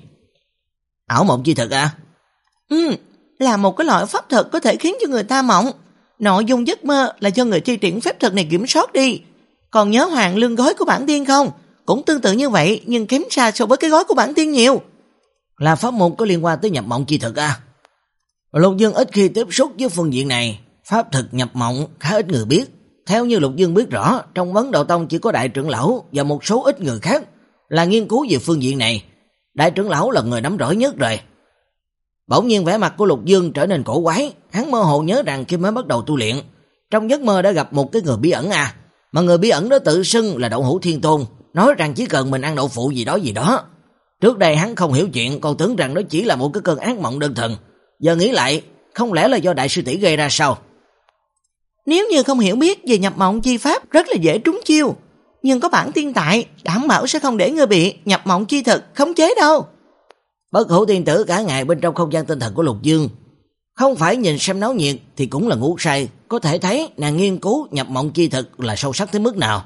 Ảo mộng chi thực à? Ừ, là một cái loại pháp thực có thể khiến cho người ta mộng. Nội dung giấc mơ là do người thi triển phép thực này kiểm soát đi. Còn nhớ Hoàng Lương gói của bản tiên không? Cũng tương tự như vậy, nhưng kém xa so với cái gói của bản tiên nhiều. Là pháp môn có liên quan tới nhập mộng chi thực à? Lục Dương ít khi tiếp xúc với phương diện này, pháp thực nhập mộng khá ít người biết. Theo như Lục Dương biết rõ, trong Vấn Đạo Tông chỉ có đại trưởng lão và một số ít người khác là nghiên cứu về phương diện này. Đại trưởng lão là người nắm rõ nhất rồi. Bỗng nhiên vẻ mặt của Lục Dương trở nên cổ quái, hắn mơ hồ nhớ rằng khi mới bắt đầu tu luyện, trong giấc mơ đã gặp một cái người bí ẩn à, mà người bí ẩn đó tự xưng là Đậu Hũ Thiên Tôn, nói rằng chỉ cần mình ăn đậu phụ gì đó gì đó. Trước đây hắn không hiểu chuyện, còn tưởng rằng nó chỉ là một cái cơn ác mộng đơn thuần. Giờ nghĩ lại, không lẽ là do đại sư tỷ gây ra sao? Nếu như không hiểu biết về nhập mộng chi pháp rất là dễ trúng chiêu, nhưng có bản tiên tại, đảm bảo sẽ không để ngươi bị nhập mộng chi thực khống chế đâu. Bất Hổ tiên tử cả ngày bên trong không gian tinh thần của Lục Dương, không phải nhìn xem náo nhiệt thì cũng là ngủ say, có thể thấy nàng nghiên cứu nhập mộng chi thực là sâu sắc tới mức nào.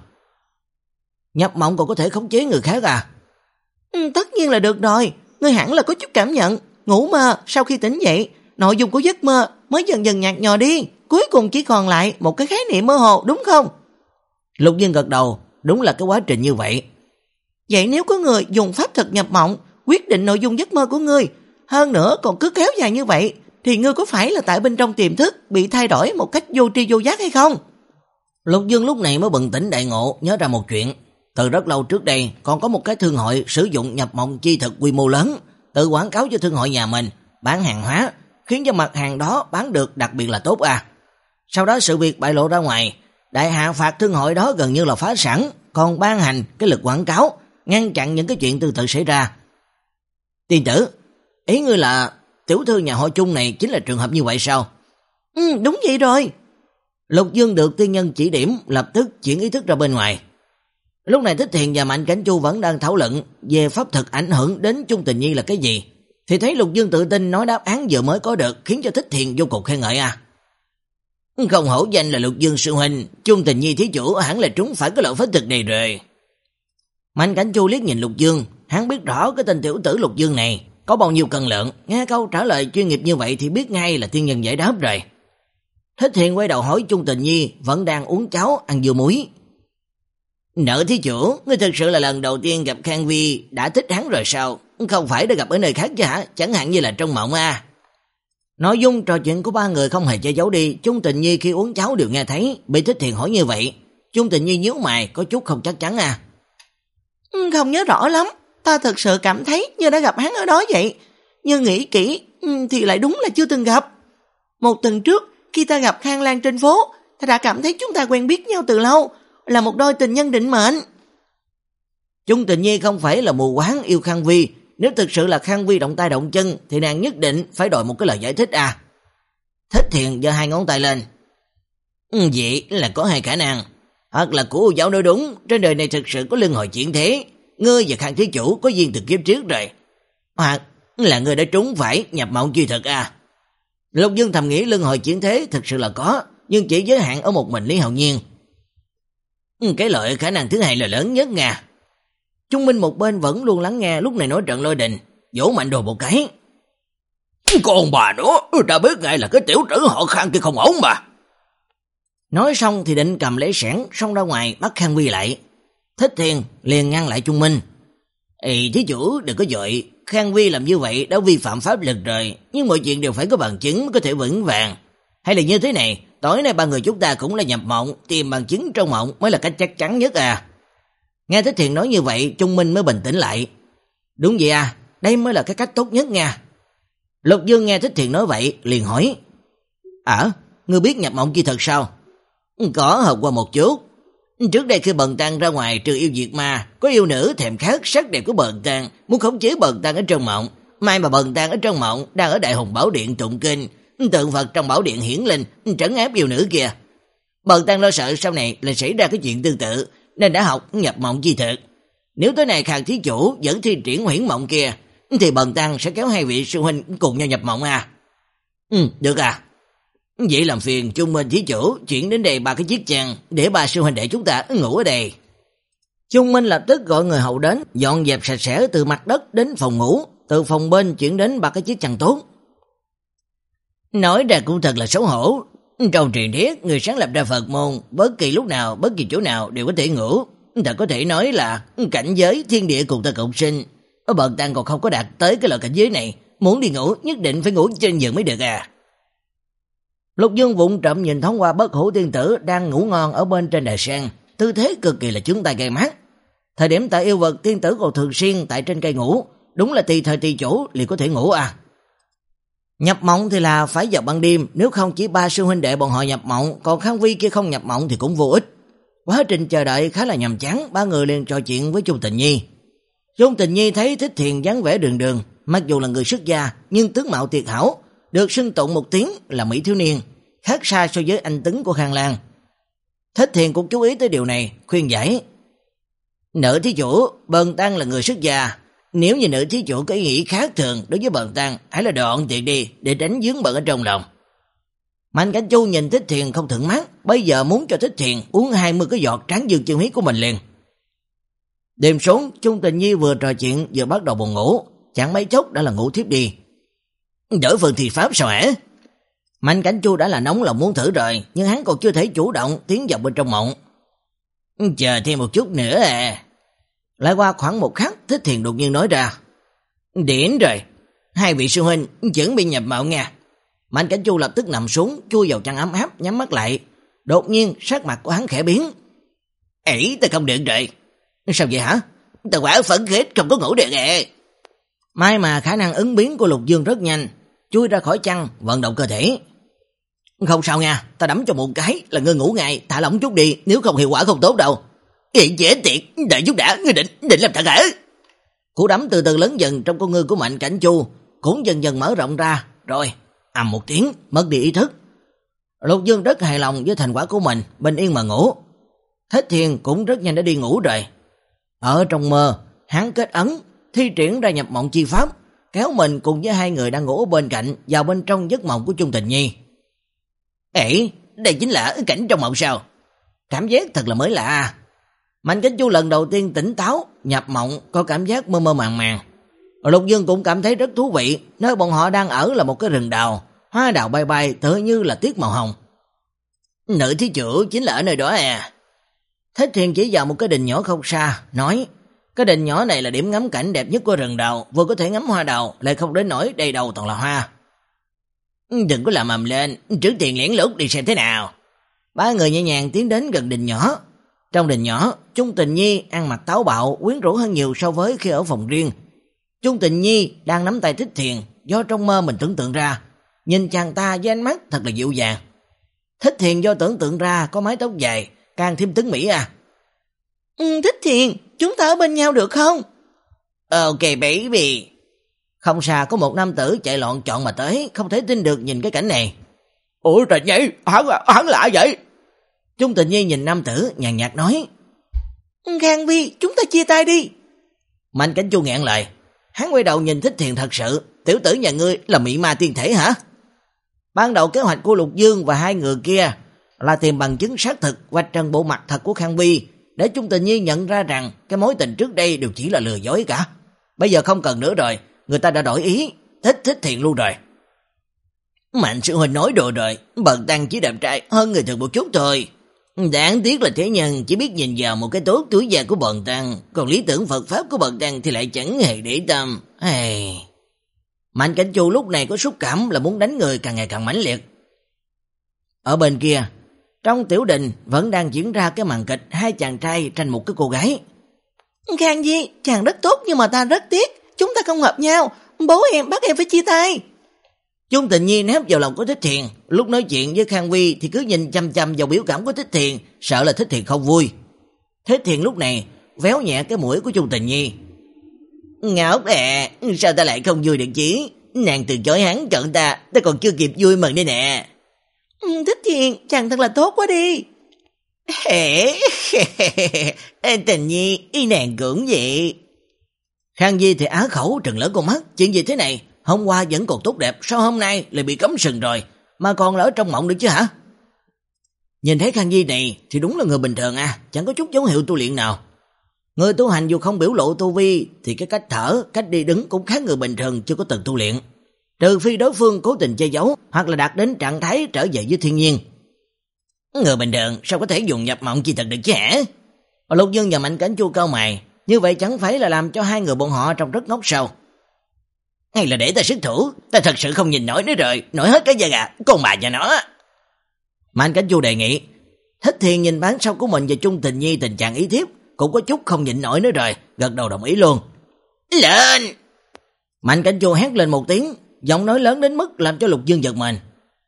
Nhập mộng còn có thể khống chế người khác à? Ừ, tất nhiên là được rồi, ngươi hẳn là có chút cảm nhận, ngủ mơ sau khi tỉnh dậy, nội dung của giấc mơ mới dần dần nhạt nhòa đi, cuối cùng chỉ còn lại một cái khái niệm mơ hồ, đúng không? Lục Dương gật đầu, đúng là cái quá trình như vậy. Vậy nếu có người dùng pháp thực nhập mộng quyết định nội dung giấc mơ của ngươi, hơn nữa còn cứ kéo dài như vậy, thì ngươi có phải là tại bên trong tiềm thức bị thay đổi một cách vô tri vô giác hay không? Lục Dương lúc này mới bừng tỉnh đại ngộ, nhớ ra một chuyện. Từ rất lâu trước đây còn có một cái thương hội sử dụng nhập mộng chi thực quy mô lớn, tự quảng cáo cho thương hội nhà mình, bán hàng hóa, khiến cho mặt hàng đó bán được đặc biệt là tốt à. Sau đó sự việc bại lộ ra ngoài, đại hạ phạt thương hội đó gần như là phá sản, còn ban hành cái lực quảng cáo, ngăn chặn những cái chuyện tương tự xảy ra. Tiên tử, ý ngươi là tiểu thư nhà họ Chung này chính là trường hợp như vậy sao? Ừ, đúng vậy rồi. Lục Dương được tiên nhân chỉ điểm, lập tức chuyển ý thức ra bên ngoài. Lúc này Thích Thiền và Mạnh Cảnh Chu vẫn đang thảo luận về pháp thực ảnh hưởng đến Chung Tình Nhi là cái gì, thì thấy Lục Dương tự tin nói đáp án vừa mới có được, khiến cho Thích Thiền vô cùng khen ngợi à. Không hổ danh là Lục Dương sư huynh, Chung Tình Nhi thí chủ hẳn là trúng phải cái loại pháp thực này rồi. Mạnh Cảnh Chu liếc nhìn Lục Dương, hắn biết rõ cái tên tiểu tử Lục Dương này có bao nhiêu cân lượng, nghe câu trả lời chuyên nghiệp như vậy thì biết ngay là thiên nhân giải đáp rồi. Thích Thiền quay đầu hỏi Chung Tình Nhi vẫn đang uống cháo ăn dưa muối. Nợ thí chủ, ngươi thực sự là lần đầu tiên gặp Khang Vi đã thích hắn rồi sao? Không phải đã gặp ở nơi khác chứ hả? Chẳng hạn như là trong mộng à? Nội dung trò chuyện của ba người không hề che giấu đi. Chung Tình Nhi khi uống cháo đều nghe thấy. Bị Thích Thiền hỏi như vậy, Chung Tình Nhi nhíu mày có chút không chắc chắn à. Không nhớ rõ lắm, ta thật sự cảm thấy như đã gặp hắn ở đó vậy. Nhưng nghĩ kỹ thì lại đúng là chưa từng gặp. Một tuần trước khi ta gặp Khang Lan trên phố, ta đã cảm thấy chúng ta quen biết nhau từ lâu, là một đôi tình nhân định mệnh. Chung Tình Nhi không phải là mù quáng yêu Khang Vi. Nếu thực sự là Khang Vi động tay động chân thì nàng nhất định phải đòi một cái lời giải thích à. Thích Thiền giơ hai ngón tay lên. Ừ, vậy là có hai khả năng. Hoặc là của giáo nói đúng, trên đời này thực sự có luân hồi chuyển thế, ngươi và Khang thí chủ có duyên từ kiếp trước rồi. Hoặc là ngươi đã trúng phải nhập mộng chi thực à. Lục Dương thầm nghĩ luân hồi chuyển thế thực sự là có, nhưng chỉ giới hạn ở một mình Lý Hạo Nhiên. Cái loại khả năng thứ hai là lớn nhất nha. Trung Minh một bên vẫn luôn lắng nghe, lúc này nói trận lôi đình, vỗ mạnh đồ một cái. Con bà đó, ta biết ngay là cái tiểu tử họ Khang kia không ổn mà. Nói xong thì định cầm lấy sẻn xông ra ngoài bắt Khang Vi lại. Thích Thiền liền ngăn lại Trung Minh. Ê thí chủ đừng có vội, Khang Vi làm như vậy đã vi phạm pháp lực rồi, nhưng mọi chuyện đều phải có bằng chứng mới có thể vững vàng. Hay là như thế này, tối nay ba người chúng ta cũng là nhập mộng, tìm bằng chứng trong mộng mới là cách chắc chắn nhất à. Nghe Thích Thiền nói như vậy, Trung Minh mới bình tĩnh lại. Đúng vậy à, đây mới là cái cách tốt nhất nha. Lục Dương nghe Thích Thiền nói vậy, liền hỏi. À, ngươi biết nhập mộng chi thật sao? Có học qua một chút. Trước đây khi Bần Tăng ra ngoài trừ yêu diệt ma, có yêu nữ thèm khát sắc đẹp của Bần Tăng, muốn khống chế Bần Tăng ở trong mộng. May mà Bần Tăng ở trong mộng đang ở Đại Hùng Bảo Điện tụng kinh, tượng Phật trong bảo điện hiển linh, trấn áp yêu nữ kia. Bần Tăng lo sợ sau này là xảy ra cái chuyện tương tự, nên đã học nhập mộng chi thực. Nếu tới này Khang thí chủ vẫn thi triển huyễn mộng kia, thì Bần Tăng sẽ kéo hai vị sư huynh cùng nhau nhập mộng à. Ừ, được à. Vậy làm phiền Chung Minh thí chủ chuyển đến đây ba cái chiếc chăn để ba sư huynh đệ chúng ta ngủ ở đây. Chung Minh lập tức gọi người hậu đến, dọn dẹp sạch sẽ từ mặt đất đến phòng ngủ, từ phòng bên chuyển đến ba cái chiếc chăn tốt. Nói ra cũng thật là xấu hổ. Trong truyền thuyết, người sáng lập ra Phật môn, bất kỳ lúc nào, bất kỳ chỗ nào đều có thể ngủ. Ta có thể nói là cảnh giới thiên địa cùng ta cộng sinh. Ở Bần Tăng còn không có đạt tới cái loại cảnh giới này, muốn đi ngủ nhất định phải ngủ trên giường mới được à. Lục Dương vụng trộm nhìn thoáng qua Bất Hủ tiên tử đang ngủ ngon ở bên trên đài sen, tư thế cực kỳ là chướng tai gai mắt. Thời điểm tại yêu vật tiên tử còn thường xuyên tại trên cây ngủ, đúng là tùy thời tùy chỗ liền có thể ngủ à. Nhập mộng thì là phải vào ban đêm, nếu không chỉ ba sư huynh đệ bọn họ nhập mộng, còn Khang Vi kia không nhập mộng thì cũng vô ích. Quá trình chờ đợi khá là nhàm chán, ba người liền trò chuyện với Chung Tình Nhi. Chung Tình Nhi thấy Thích Thiền dáng vẻ đường đường, mặc dù là người xuất gia nhưng tướng mạo tuyệt hảo, được xưng tụng một tiếng là mỹ thiếu niên, khác xa so với anh tuấn của Khang Lan. Thích Thiền cũng chú ý tới điều này, khuyên giải. Nữ thí chủ, Bần Tăng là người xuất gia, nếu như nữ thí chủ có ý nghĩ khác thường đối với Bần Tăng, hãy là đoạn tiện đi để tránh vướng bận ở trong lòng. Mạnh Cảnh Chu nhìn Thích Thiền không thuận mắt, bây giờ muốn cho Thích Thiền uống hai mươi cái giọt tráng dương chân huyết của mình liền. Đêm xuống, Chung Tình Nhi vừa trò chuyện vừa bắt đầu buồn ngủ, chẳng mấy chốc đã là ngủ thiếp đi. Đổi phần thì pháp sao hả? Mạnh Cảnh Chu đã là nóng lòng muốn thử rồi, nhưng hắn còn chưa thể chủ động tiến vào bên trong mộng. Chờ thêm một chút nữa à. Lại qua khoảng một khắc, Thích Thiền đột nhiên nói ra. Điển rồi, hai vị sư huynh chuẩn bị nhập mộng nha. Mạnh Cảnh Chu lập tức nằm xuống, chui vào chăn ấm áp, nhắm mắt lại. Đột nhiên sắc mặt của hắn khẽ biến. Ấy, ta không được rồi. Sao vậy hả? Ta quả phẫn khích không có ngủ được à. May mà khả năng ứng biến của Lục Dương rất nhanh, chui ra khỏi chăn, vận động cơ thể. Không sao nha, ta đấm cho một cái là ngươi ngủ ngay, thả lỏng chút đi, nếu không hiệu quả không tốt đâu. Vậy dễ tiệt, đợi chút đã, ngươi định định làm thật hả? Cú đấm từ từ lớn dần trong con ngươi của Mạnh Cảnh Chu, cũng dần dần mở rộng ra, rồi ầm một tiếng, mất đi ý thức. Lục Dương rất hài lòng với thành quả của mình, bình yên mà ngủ. Thích Thiền cũng rất nhanh đã đi ngủ rồi. Ở trong mơ, hắn kết ấn, thi triển ra nhập mộng chi pháp, kéo mình cùng với hai người đang ngủ ở bên cạnh vào bên trong giấc mộng của Chung Tình Nhi. Ê, đây chính là cảnh trong mộng sao? Cảm giác thật là mới lạ. Mạnh Kính Chu lần đầu tiên tỉnh táo, nhập mộng, có cảm giác mơ mơ màng màng. Lục Dương cũng cảm thấy rất thú vị, nơi bọn họ đang ở là một cái rừng đào, hoa đào bay bay tựa như là tiết màu hồng. Nữ thí chủ chính là ở nơi đó à? Thích Thiền chỉ vào một cái đình nhỏ không xa, nói, cái đình nhỏ này là điểm ngắm cảnh đẹp nhất của rừng đào, vừa có thể ngắm hoa đào, lại không đến nỗi đầy đầu toàn là hoa. Đừng có làm ầm lên, trước tiên lén lút đi xem thế nào. Ba người nhẹ nhàng tiến đến gần đình nhỏ. Trong đình nhỏ, Chung Tình Nhi ăn mặc táo bạo, quyến rũ hơn nhiều so với khi ở phòng riêng. Chung Tình Nhi đang nắm tay Thích Thiền, do trong mơ mình tưởng tượng ra, nhìn chàng ta với ánh mắt thật là dịu dàng. Thích Thiền do tưởng tượng ra có mái tóc dài, càng thêm tuấn mỹ à. Ừ, Thích Thiền, chúng ta ở bên nhau được không? Ok baby. Không xa có một nam tử chạy loạn chọn mà tới, không thể tin được nhìn cái cảnh này. Ủa trời nhỉ, hắn, hắn lạ vậy? Chung Tình Nhi nhìn nam tử nhàn nhạt nói, Khang Vi, chúng ta chia tay đi. Mạnh Cảnh Chu nghẹn lời. Hắn quay đầu nhìn Thích Thiền thật sự, tiểu tử nhà ngươi là mị ma tiên thể hả? Ban đầu kế hoạch của Lục Dương và hai người kia là tìm bằng chứng xác thực vạch trần bộ mặt thật của Khang Vi, để Chung Tình Nhi nhận ra rằng cái mối tình trước đây đều chỉ là lừa dối cả. Bây giờ không cần nữa rồi, người ta đã đổi ý, thích Thích Thiền luôn rồi. Mạnh sư huynh nói đồ rồi, bần tăng chỉ đẹp trai hơn người thường một chút thôi. Đáng tiếc là thế nhân chỉ biết nhìn vào một cái tốt tuổi già của bần tăng, còn lý tưởng Phật Pháp của bần tăng thì lại chẳng hề để tâm. Hey. Mạnh Cảnh Chu lúc này có xúc cảm là muốn đánh người càng ngày càng mãnh liệt. Ở bên kia, trong tiểu đình vẫn đang diễn ra cái màn kịch hai chàng trai tranh một cái cô gái. Khang Vi, chàng rất tốt nhưng mà ta rất tiếc, chúng ta không hợp nhau, bố em bắt em phải chia tay. Chung Tình Nhi nép vào lòng của Thích Thiền, lúc nói chuyện với Khang Vi thì cứ nhìn chăm chăm vào biểu cảm của Thích Thiền, sợ là Thích Thiền không vui. Thích Thiền lúc này véo nhẹ cái mũi của Chung Tình Nhi. Ngốc à, sao ta lại không vui được chứ? Nàng từ chối hắn chọn ta, ta còn chưa kịp vui mừng đây nè. Thích Thiền, chàng thật là tốt quá đi. Tình Nhi, y nàng cũng vậy. Khang Vi thì á khẩu trừng lớn con mắt, chuyện gì thế này? Hôm qua vẫn còn tốt đẹp, sao hôm nay lại bị cấm sừng rồi, mà còn là ở trong mộng được chứ hả? Nhìn thấy Khang Vi này thì đúng là người bình thường à, chẳng có chút dấu hiệu tu luyện nào. Người tu hành dù không biểu lộ tu vi thì cái cách thở, cách đi đứng cũng khác người bình thường chưa có từng tu luyện. Trừ phi đối phương cố tình che giấu hoặc là đạt đến trạng thái trở về với thiên nhiên. Người bình thường sao có thể dùng nhập mộng chi thật được chứ hả? Lục Dương và Mạnh Cảnh Chu cau mày, như vậy chẳng phải là làm cho hai người bọn họ trông rất ngốc sao? Hay là để ta xuất thủ, ta thật sự không nhìn nổi nữa rồi, nổi hết cái da gà, con bà nhà nó. Mạnh Cảnh Chu đề nghị. Thích Thiền nhìn bán sau của mình và Chung Tình Nhi tình trạng ý thiếp, cũng có chút không nhịn nổi nữa rồi, gật đầu đồng ý luôn. Lên! Mạnh Cảnh Chu hét lên một tiếng, giọng nói lớn đến mức làm cho Lục Dương giật mình.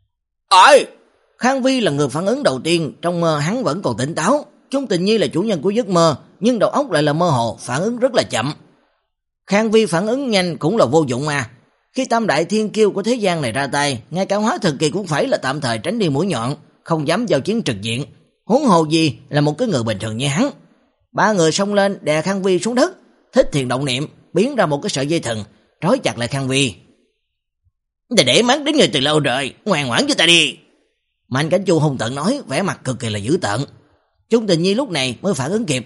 Ôi! Khang Vi là người phản ứng đầu tiên, trong mơ hắn vẫn còn tỉnh táo. Chung Tình Nhi là chủ nhân của giấc mơ, nhưng đầu óc lại là mơ hồ, phản ứng rất là chậm. Khang Vi phản ứng nhanh cũng là vô dụng mà. Khi tam đại thiên kiêu của thế gian này ra tay, ngay cả hóa thần kỳ cũng phải là tạm thời tránh đi mũi nhọn, không dám giao chiến trực diện. Huống hồ gì là một cái người bình thường như hắn. Ba người xông lên đè Khang Vi xuống đất, Thích Thiền động niệm, biến ra một cái sợi dây thừng, trói chặt lại Khang Vi. Để để mắt đến người từ lâu rồi, ngoan ngoãn cho ta đi. Mạnh Cảnh Chu hung tợn nói, vẻ mặt cực kỳ là dữ tợn. Chung Tình Nhi lúc này mới phản ứng kịp.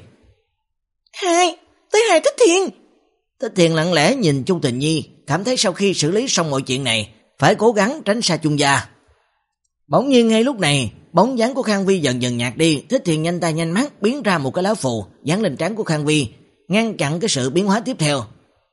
Hai, tới hai Thích Thiền. Thích Thiền lặng lẽ nhìn Chung Tình Nhi, cảm thấy sau khi xử lý xong mọi chuyện này, phải cố gắng tránh xa Chung gia. Bỗng nhiên ngay lúc này, bóng dáng của Khang Vi dần dần nhạt đi, Thích Thiền nhanh tay nhanh mắt biến ra một cái lá phù dán lên trán của Khang Vi, ngăn chặn cái sự biến hóa tiếp theo.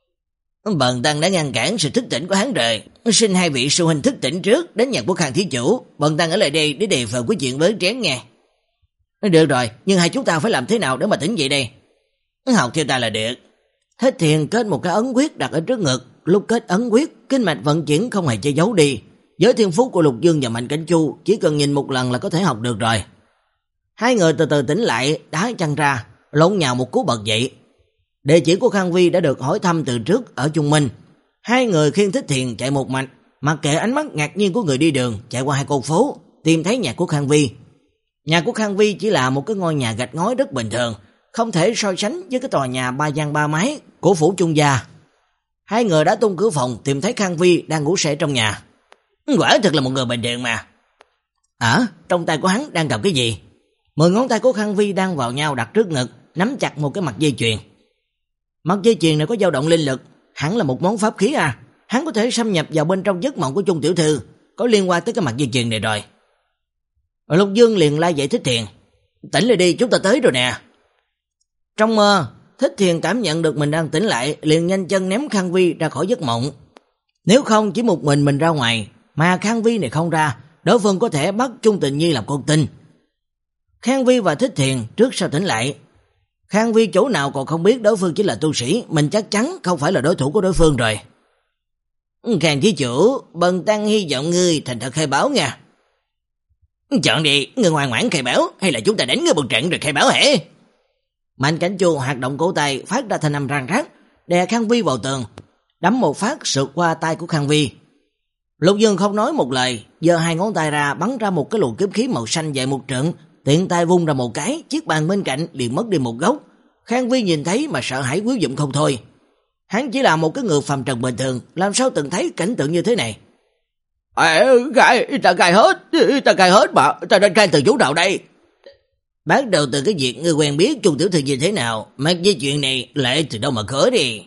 Bần tăng đã ngăn cản sự thức tỉnh của hắn rồi, xin hai vị sư huynh thức tỉnh trước đến nhà của Khang thí chủ, bần tăng ở lại đây để đề phòng cái chuyện với trén nghe. Được rồi, nhưng hai chúng ta phải làm thế nào để mà tỉnh dậy đây? Học theo ta là được. Thích Thiền kết một cái ấn quyết đặt ở trước ngực, lúc kết ấn quyết, kinh mạch vận chuyển không hề che giấu đi. Với thiên phú của Lục Dương và Mạnh Cảnh Chu, chỉ cần nhìn một lần là có thể học được rồi. Hai người từ từ tỉnh lại, đá chăn ra, lộn nhào một cú bật dậy. Địa chỉ của Khang Vi đã được hỏi thăm từ trước ở Trung Minh. Hai người khiêng Thích Thiền chạy một mạch, mặc kệ ánh mắt ngạc nhiên của người đi đường, chạy qua hai con phố, tìm thấy nhà của Khang Vi. Nhà của Khang Vi chỉ là một cái ngôi nhà gạch ngói rất bình thường, không thể so sánh với cái tòa nhà ba gian ba mái của phủ Chung gia. Hai người đã tung cửa phòng tìm thấy Khang Vi đang ngủ say trong nhà. Quả thật là một người bình thường mà. À, trong tay của hắn đang cầm cái gì? Mười ngón tay của Khang Vi đang vào nhau đặt trước ngực, nắm chặt một cái mặt dây chuyền. Mặt dây chuyền này có dao động linh lực, hẳn là một món pháp khí à. Hắn có thể xâm nhập vào bên trong giấc mộng của Chung tiểu thư, có liên quan tới cái mặt dây chuyền này rồi. Lục Dương liền la dậy Thích Thiền. Tỉnh lại đi, chúng ta tới rồi nè. Trong mơ, Thích Thiền cảm nhận được mình đang tỉnh lại, liền nhanh chân ném Khang Vi ra khỏi giấc mộng. Nếu không chỉ một mình mình ra ngoài, mà Khang Vi này không ra, đối phương có thể bắt Chung Tình Nhi làm con tin. Khang Vi và Thích Thiền trước sau tỉnh lại. Khang Vi chỗ nào còn không biết đối phương chỉ là tu sĩ, mình chắc chắn không phải là đối thủ của đối phương rồi. Khang thí chủ, bần tăng hy vọng ngươi thành thật khai báo nha. Chọn đi, ngươi ngoan ngoãn khai báo hay là chúng ta đánh ngươi một trận rồi khai báo hả? Mạnh Cảnh Chu hoạt động cổ tay phát ra thanh âm răng rắc, đè Khang Vi vào tường, đấm một phát sượt qua tay của Khang Vi. Lục Dương không nói một lời, giơ hai ngón tay ra bắn ra một cái luồng kiếm khí màu xanh dài một trượng, tiện tay vung ra một cái, chiếc bàn bên cạnh liền mất đi một góc. Khang Vi nhìn thấy mà sợ hãi quýu dụng không thôi. Hắn chỉ là một cái người phàm trần bình thường, làm sao từng thấy cảnh tượng như thế này. À, khai, ta khai hết, ta khai hết mà, ta nên khai từ chỗ nào đây? Bắt đầu từ cái việc ngươi quen biết Chung tiểu thư như thế nào, mà với chuyện này lại từ đâu mà khởi đi.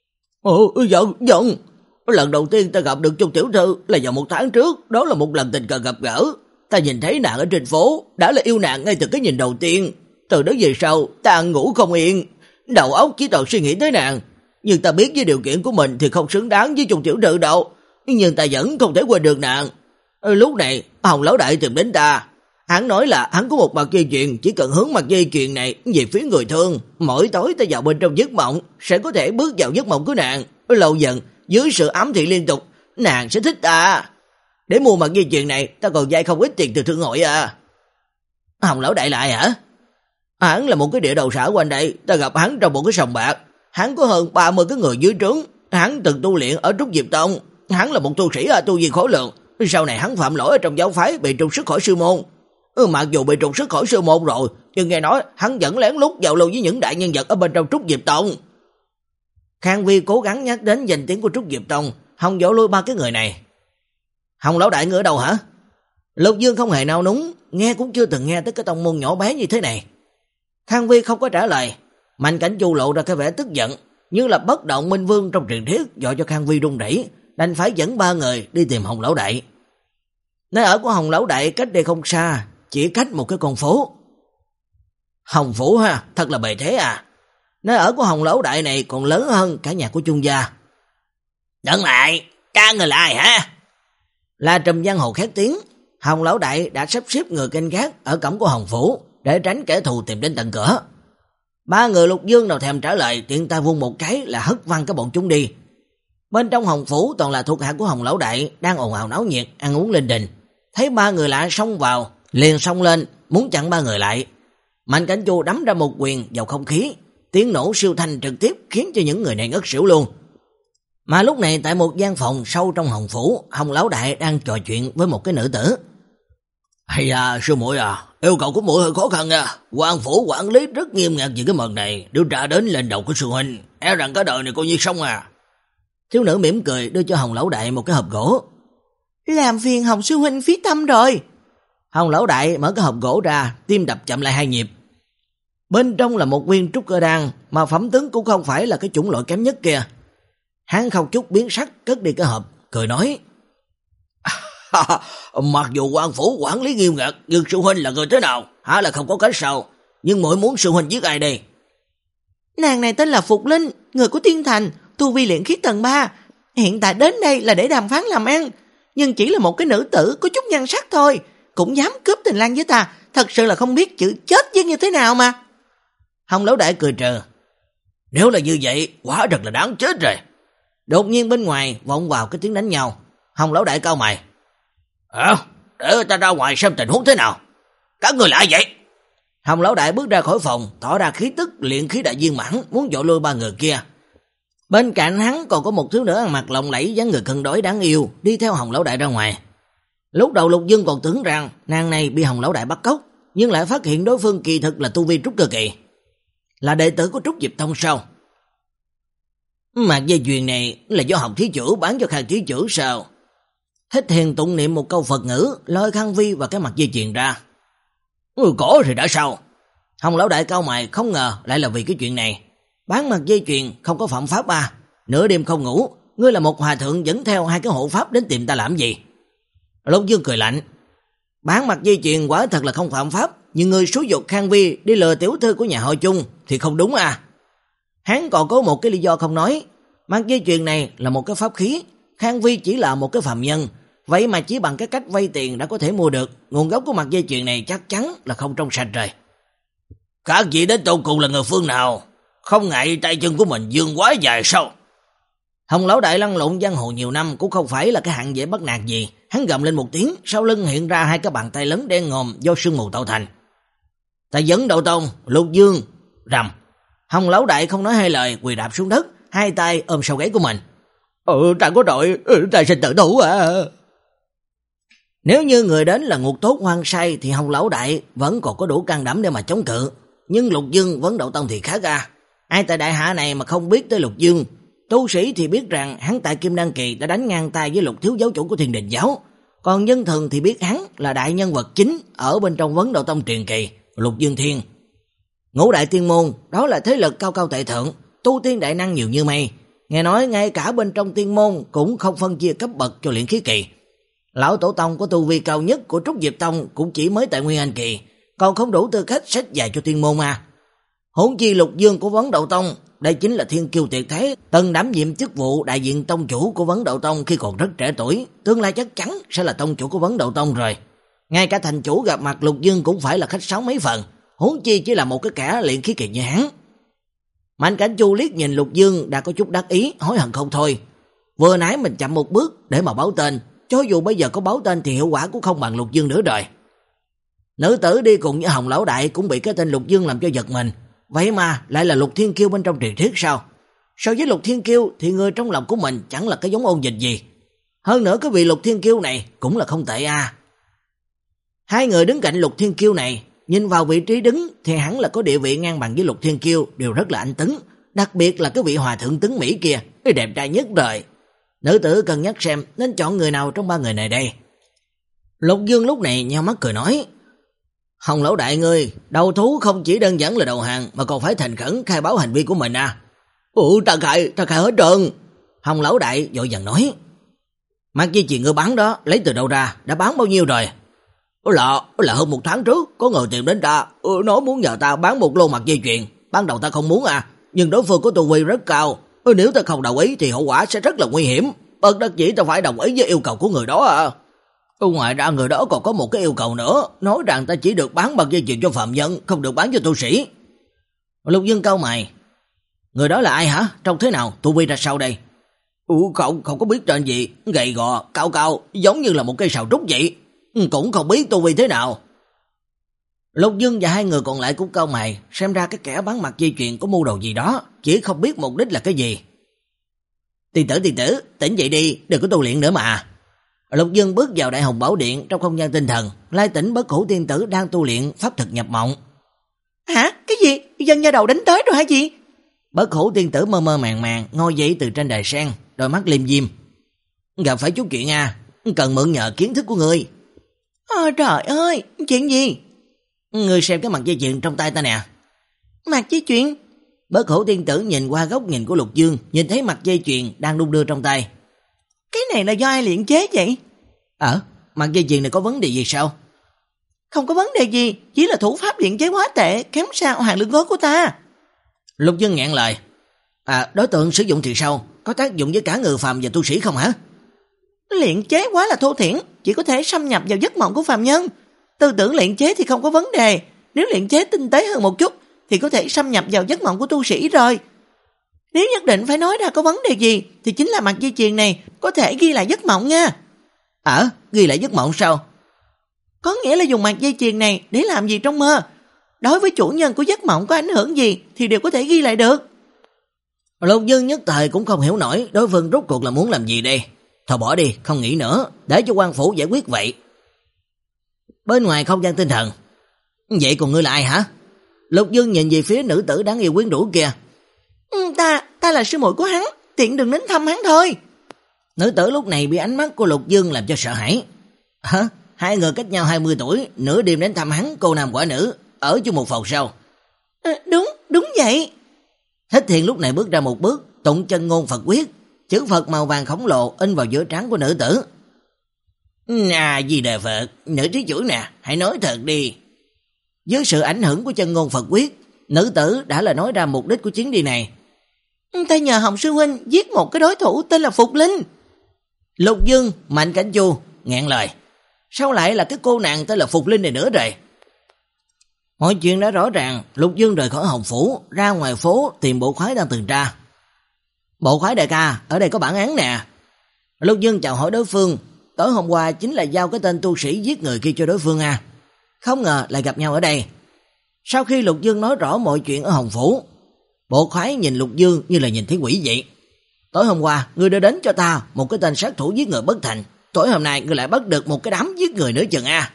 Ồ, giận, giận. Lần đầu tiên ta gặp được Chung tiểu thư là vào một tháng trước, đó là một lần tình cờ gặp gỡ. Ta nhìn thấy nàng ở trên phố, đã là yêu nàng ngay từ cái nhìn đầu tiên. Từ đó về sau, ta ngủ không yên, đầu óc chỉ toàn suy nghĩ tới nàng. Nhưng ta biết với điều kiện của mình thì không xứng đáng với Chung tiểu thư đâu, nhưng ta vẫn không thể quên được nàng. Lúc này, Hồng lão đại tìm đến ta. Hắn nói là hắn có một mặt dây chuyền, chỉ cần hướng mặt dây chuyền này về phía người thương, mỗi tối ta vào bên trong giấc mộng sẽ có thể bước vào giấc mộng của nàng. Lâu dần, dưới sự ám thị liên tục, nàng sẽ thích ta. Để mua mặt dây chuyền này, ta còn vay không ít tiền từ thương hội à. Hồng lão đại lại hả? Hắn là một cái địa đầu xã quanh đây, ta gặp hắn trong một cái sòng bạc. Hắn có hơn ba mươi cái người dưới trướng, hắn từng tu luyện ở Trúc Diệp Tông. Hắn là một tu sĩ ở tu vi khó lượng, sau này hắn phạm lỗi ở trong giáo phái bị trục xuất khỏi sư môn. Ừ, mặc dù bị trục xuất khỏi sư môn rồi, nhưng nghe nói hắn vẫn lén lút giao lưu với những đại nhân vật ở bên trong Trúc Diệp Tông. Khang Vi cố gắng nhắc đến danh tiếng của Trúc Diệp Tông, Hồng vỗ lui ba cái người này. Hồng lão đại ngươi ở đâu hả? Lục Dương không hề nao núng, nghe cũng chưa từng nghe tới cái tông môn nhỏ bé như thế này. Khang Vi không có trả lời. Mạnh Cảnh Chu lộ ra cái vẻ tức giận, như là bất động minh vương trong truyền thuyết, dọa cho Khang Vi run rẩy, đành phải dẫn ba người đi tìm Hồng lão đại. Nơi ở của Hồng lão đại cách đây không xa, chỉ cách một cái con phố. Hồng phủ ha, thật là bề thế à. Nơi ở của Hồng lão đại này còn lớn hơn cả nhà của Chung gia. Đừng lại, cha người là ai hả? La Trùm giang hồ khét tiếng. Hồng lão đại đã sắp xếp người canh gác ở cổng của Hồng phủ để tránh kẻ thù tìm đến tận cửa. Ba người Lục Dương nào thèm trả lời, tiện tay vung một cái là hất văng cái bọn chúng đi. Bên trong Hồng phủ toàn là thuộc hạ của Hồng lão đại đang ồn ào náo nhiệt ăn uống linh đình. Thấy ba người lạ xông vào, liền xông lên muốn chặn ba người lại. Mạnh Cảnh Chu đấm ra một quyền vào không khí, tiếng nổ siêu thanh trực tiếp khiến cho những người này ngất xỉu luôn. Mà lúc này tại một gian phòng sâu trong Hồng phủ, Hồng lão đại đang trò chuyện với một cái nữ tử. Hay à, sư muội à, yêu cầu của muội hơi khó khăn nha. Quan phủ quản lý rất nghiêm ngặt về cái mật này, điều tra đến lên đầu của sư huynh, e rằng cả đời này coi như xong à. Thiếu nữ mỉm cười đưa cho Hồng lão đại một cái hộp gỗ. Làm phiền Hồng sư huynh phí tâm rồi. Hồng lão đại mở cái hộp gỗ ra, tim đập chậm lại hai nhịp. Bên trong là một viên trúc cơ đan, mà phẩm tướng cũng không phải là cái chủng loại kém nhất kia. Hắn không chút biến sắc cất đi cái hộp, cười nói: Mặc dù quan phủ quản lý nghiêm ngặt, nhưng sư huynh là người thế nào? Hả là không có cách sao? Nhưng muội muốn sư huynh giết ai đây? Nàng này tên là Phục Linh, người của Tiên Thành, tu vi luyện khí tầng ba. Hiện tại đến đây là để đàm phán làm ăn, nhưng chỉ là một cái nữ tử có chút nhan sắc thôi, cũng dám cướp tình lang với ta, thật sự là không biết chữ chết với như thế nào mà. Hồng lão đại cười trừ: Nếu là như vậy, quả thật là đáng chết rồi. Đột nhiên bên ngoài vọng vào cái tiếng đánh nhau. Hồng lão đại cau mày: À, để ta ra ngoài xem tình huống thế nào. Các người lại vậy? Hồng lão đại bước ra khỏi phòng, tỏ ra khí tức luyện khí đại viên mãn, muốn dội lui ba người kia. Bên cạnh hắn còn có một thiếu nữ ăn mặc lộng lẫy, dáng người cân đối đáng yêu, đi theo Hồng lão đại ra ngoài. Lúc đầu Lục Dương còn tưởng rằng nàng này bị Hồng lão đại bắt cóc, nhưng lại phát hiện đối phương kỳ thực là tu vi trúc cơ kỳ, là đệ tử của Trúc Diệp Tông sao? Mà dây chuyền này là do Hồng thí chủ bán cho Khang thí chủ sao? Thích Thiền tụng niệm một câu Phật ngữ, lôi Khang Vi và cái mặt dây chuyền ra. Ừ, có thì đã sao? Hồng lão đại cau mày, không ngờ lại là vì cái chuyện này. Bán mặt dây chuyền không có phạm pháp à? Nửa đêm không ngủ, ngươi là một hòa thượng dẫn theo hai cái hộ pháp đến tìm ta làm gì? Lục Dương cười lạnh. Bán mặt dây chuyền quả thật là không phạm pháp, nhưng ngươi xúi dục Khang Vi đi lừa tiểu thư của nhà họ Chung thì không đúng à? Hắn còn có một cái lý do không nói. Mặt dây chuyền này là một cái pháp khí, Khang Vi chỉ là một cái phàm nhân, vậy mà chỉ bằng cái cách vay tiền đã có thể mua được. Nguồn gốc của mặt dây chuyền này chắc chắn là không trong sạch rồi. Các vị đến tột cùng là người phương nào? Không ngại tay chân của mình dương quá dài sao? Hồng lão đại lăn lộn giang hồ nhiều năm cũng không phải là cái hạng dễ bắt nạt gì. Hắn gầm lên một tiếng, sau lưng hiện ra hai cái bàn tay lớn đen ngòm do sương mù tạo thành. Ta dẫn Đậu Tông, Lục Dương, rầm. Hồng lão đại không nói hai lời, quỳ đạp xuống đất, hai tay ôm sau gáy của mình. Ừ, ta có tội, ừ, ta sẽ tự thủ à. Nếu như người đến là ngục tốt hoang say thì Hồng lão đại vẫn còn có đủ can đảm để mà chống cự. Nhưng Lục Dương vấn Đậu Tông thì khác ra. Ai tại đại hạ này mà không biết tới Lục Dương? Tu sĩ thì biết rằng hắn tại Kim Đan Kỳ đã đánh ngang tay với Lục thiếu giáo chủ của Thiên Đình giáo. Còn nhân thường thì biết hắn là đại nhân vật chính ở bên trong vấn Đậu Tông truyền kỳ, Lục Dương Thiên. Ngũ đại tiên môn, đó là thế lực cao cao tại thượng, tu tiên đại năng nhiều như mây. Nghe nói ngay cả bên trong tiên môn cũng không phân chia cấp bậc cho luyện khí kỳ. Lão tổ tông có tu vi cao nhất của Trúc Diệp Tông cũng chỉ mới tại Nguyên Anh Kỳ, còn không đủ tư cách sách dạy cho tiên môn mà. Huống chi Lục Dương của Vấn Đậu Tông, đây chính là thiên kiêu tuyệt thế, từng đảm nhiệm chức vụ đại diện tông chủ của Vấn Đậu Tông khi còn rất trẻ tuổi, tương lai chắc chắn sẽ là tông chủ của Vấn Đậu Tông rồi. Ngay cả thành chủ gặp mặt Lục Dương cũng phải là khách sáo mấy phần, huống chi chỉ là một cái kẻ luyện khí kỳ như hắn. Mạnh Cảnh Chu liếc nhìn Lục Dương đã có chút đắc ý, hối hận không thôi. Vừa nãy mình chậm một bước để mà báo tên, cho dù bây giờ có báo tên thì hiệu quả cũng không bằng Lục Dương nữa rồi. Nữ tử đi cùng với Hồng lão đại cũng bị cái tên Lục Dương làm cho giật mình. Vậy mà lại là Lục Thiên Kiêu bên trong truyền thuyết sao? So với Lục Thiên Kiêu thì người trong lòng của mình chẳng là cái giống ôn dịch gì. Hơn nữa cái vị Lục Thiên Kiêu này cũng là không tệ à. Hai người đứng cạnh Lục Thiên Kiêu này, nhìn vào vị trí đứng thì hẳn là có địa vị ngang bằng với Lục Thiên Kiêu, đều rất là anh tứng. Đặc biệt là cái vị hòa thượng tướng Mỹ kia, cái đẹp trai nhất rồi. Nữ tử cân nhắc xem nên chọn người nào trong ba người này đây. Lục Dương lúc này nheo mắt cười nói: Hồng lão đại ngươi, đầu thú không chỉ đơn giản là đầu hàng mà còn phải thành khẩn khai báo hành vi của mình à. Ủa ta khai, ta khai hết trơn. Hồng lão đại vội vàng nói: Mặc gì chuyện ngươi bán đó, lấy từ đâu ra, đã bán bao nhiêu rồi? Là, là hơn một tháng trước, có người tìm đến ta, nói muốn nhờ ta bán một lô mặt dây chuyền. Ban đầu ta không muốn à, nhưng đối phương có tu vi rất cao, nếu ta không đồng ý thì hậu quả sẽ rất là nguy hiểm. Bất đắc dĩ ta phải đồng ý với yêu cầu của người đó à. Ngoài ra người đó còn có một cái yêu cầu nữa, nói rằng ta chỉ được bán bằng dây chuyền cho phạm nhân, không được bán cho tu sĩ. Lục Dương cau mày: Người đó là ai hả? Trông thế nào? Tu vi ra sao đây? Ừ, không, không có biết tên gì, gầy gò, cao cao, giống như là một cây sào trúc vậy. Cũng không biết tu vi thế nào. Lục Dương và hai người còn lại cũng cau mày, xem ra cái kẻ bán mặt dây chuyền có mưu đồ gì đó, chỉ không biết mục đích là cái gì. Tiền tử, tiền tử, tỉnh dậy đi, đừng có tu luyện nữa mà. Lục Dương bước vào Đại Hồng Bảo Điện trong không gian tinh thần, Lai Tỉnh Bất Hủ tiên tử đang tu luyện pháp thực nhập mộng. Hả? Cái gì? Dân nha đầu đánh tới rồi hả chị? Bất Hủ tiên tử mơ mơ màng màng ngồi dậy từ trên đài sen, đôi mắt liêm diêm. Gặp phải chút chuyện à, cần mượn nhờ kiến thức của ngươi. À, trời ơi, chuyện gì? Ngươi xem cái mặt dây chuyền trong tay ta nè. Mặt dây chuyền? Bất Hủ tiên tử nhìn qua góc nhìn của Lục Dương, nhìn thấy mặt dây chuyền đang đung đưa trong tay. Cái này là do ai luyện chế vậy? Ờ, mặt dây chuyền này có vấn đề gì sao? Không có vấn đề gì, chỉ là thủ pháp luyện chế quá tệ, kém xa hoàng lương gối của ta. Lục Dương ngẹn lời. À, đối tượng sử dụng thì sao? Có tác dụng với cả người phàm và tu sĩ không hả? Luyện chế quá là thô thiển, chỉ có thể xâm nhập vào giấc mộng của phàm nhân. Tư tưởng luyện chế thì không có vấn đề, nếu luyện chế tinh tế hơn một chút thì có thể xâm nhập vào giấc mộng của tu sĩ rồi. Nếu nhất định phải nói ra có vấn đề gì thì chính là mặt dây chuyền này có thể ghi lại giấc mộng nha. À, ghi lại giấc mộng sao? Có nghĩa là dùng mặt dây chuyền này để làm gì trong mơ. Đối với chủ nhân của giấc mộng có ảnh hưởng gì thì đều có thể ghi lại được. Lục Dương nhất thời cũng không hiểu nổi đối phương rốt cuộc là muốn làm gì đây. Thôi bỏ đi, không nghĩ nữa, để cho quan phủ giải quyết vậy. Bên ngoài không gian tinh thần. Vậy còn ngươi là ai hả? Lục Dương nhìn về phía nữ tử đáng yêu quyến rũ kia. Ừ, ta, ta là sư muội của hắn, tiện đừng đến thăm hắn thôi. Nữ tử lúc này bị ánh mắt của Lục Dương làm cho sợ hãi. Hả? Hai người cách nhau hai mươi tuổi, nửa đêm đến thăm hắn, cô nam quả nữ, ở chung một phòng sau. À, đúng, đúng vậy. Thích Thiền lúc này bước ra một bước, tụng chân ngôn Phật quyết, chữ Phật màu vàng khổng lồ in vào giữa trán của nữ tử. À, gì đề Phật, nữ thí chủ nè, hãy nói thật đi. Dưới sự ảnh hưởng của chân ngôn Phật quyết, nữ tử đã là nói ra mục đích của chuyến đi này. Ta nhờ Hồng sư huynh giết một cái đối thủ tên là Phục Linh. Lục Dương, Mạnh Cảnh Chu ngẹn lời. Sao lại là cái cô nàng tên là Phục Linh này nữa rồi? Mọi chuyện đã rõ ràng. Lục Dương rời khỏi Hồng Phủ, ra ngoài phố tìm Bộ Khoái đang tuần tra. Bộ Khoái đại ca, ở đây có bản án nè. Lục Dương chào hỏi đối phương. Tối hôm qua chính là giao cái tên tu sĩ giết người kia cho đối phương à. Không ngờ lại gặp nhau ở đây. Sau khi Lục Dương nói rõ mọi chuyện ở Hồng Phủ, Bộ Khoái nhìn Lục Dương như là nhìn thấy quỷ vậy. Tối hôm qua, ngươi đã đến cho ta một cái tên sát thủ giết người bất thành. Tối hôm nay, ngươi lại bắt được một cái đám giết người nữa chừng à.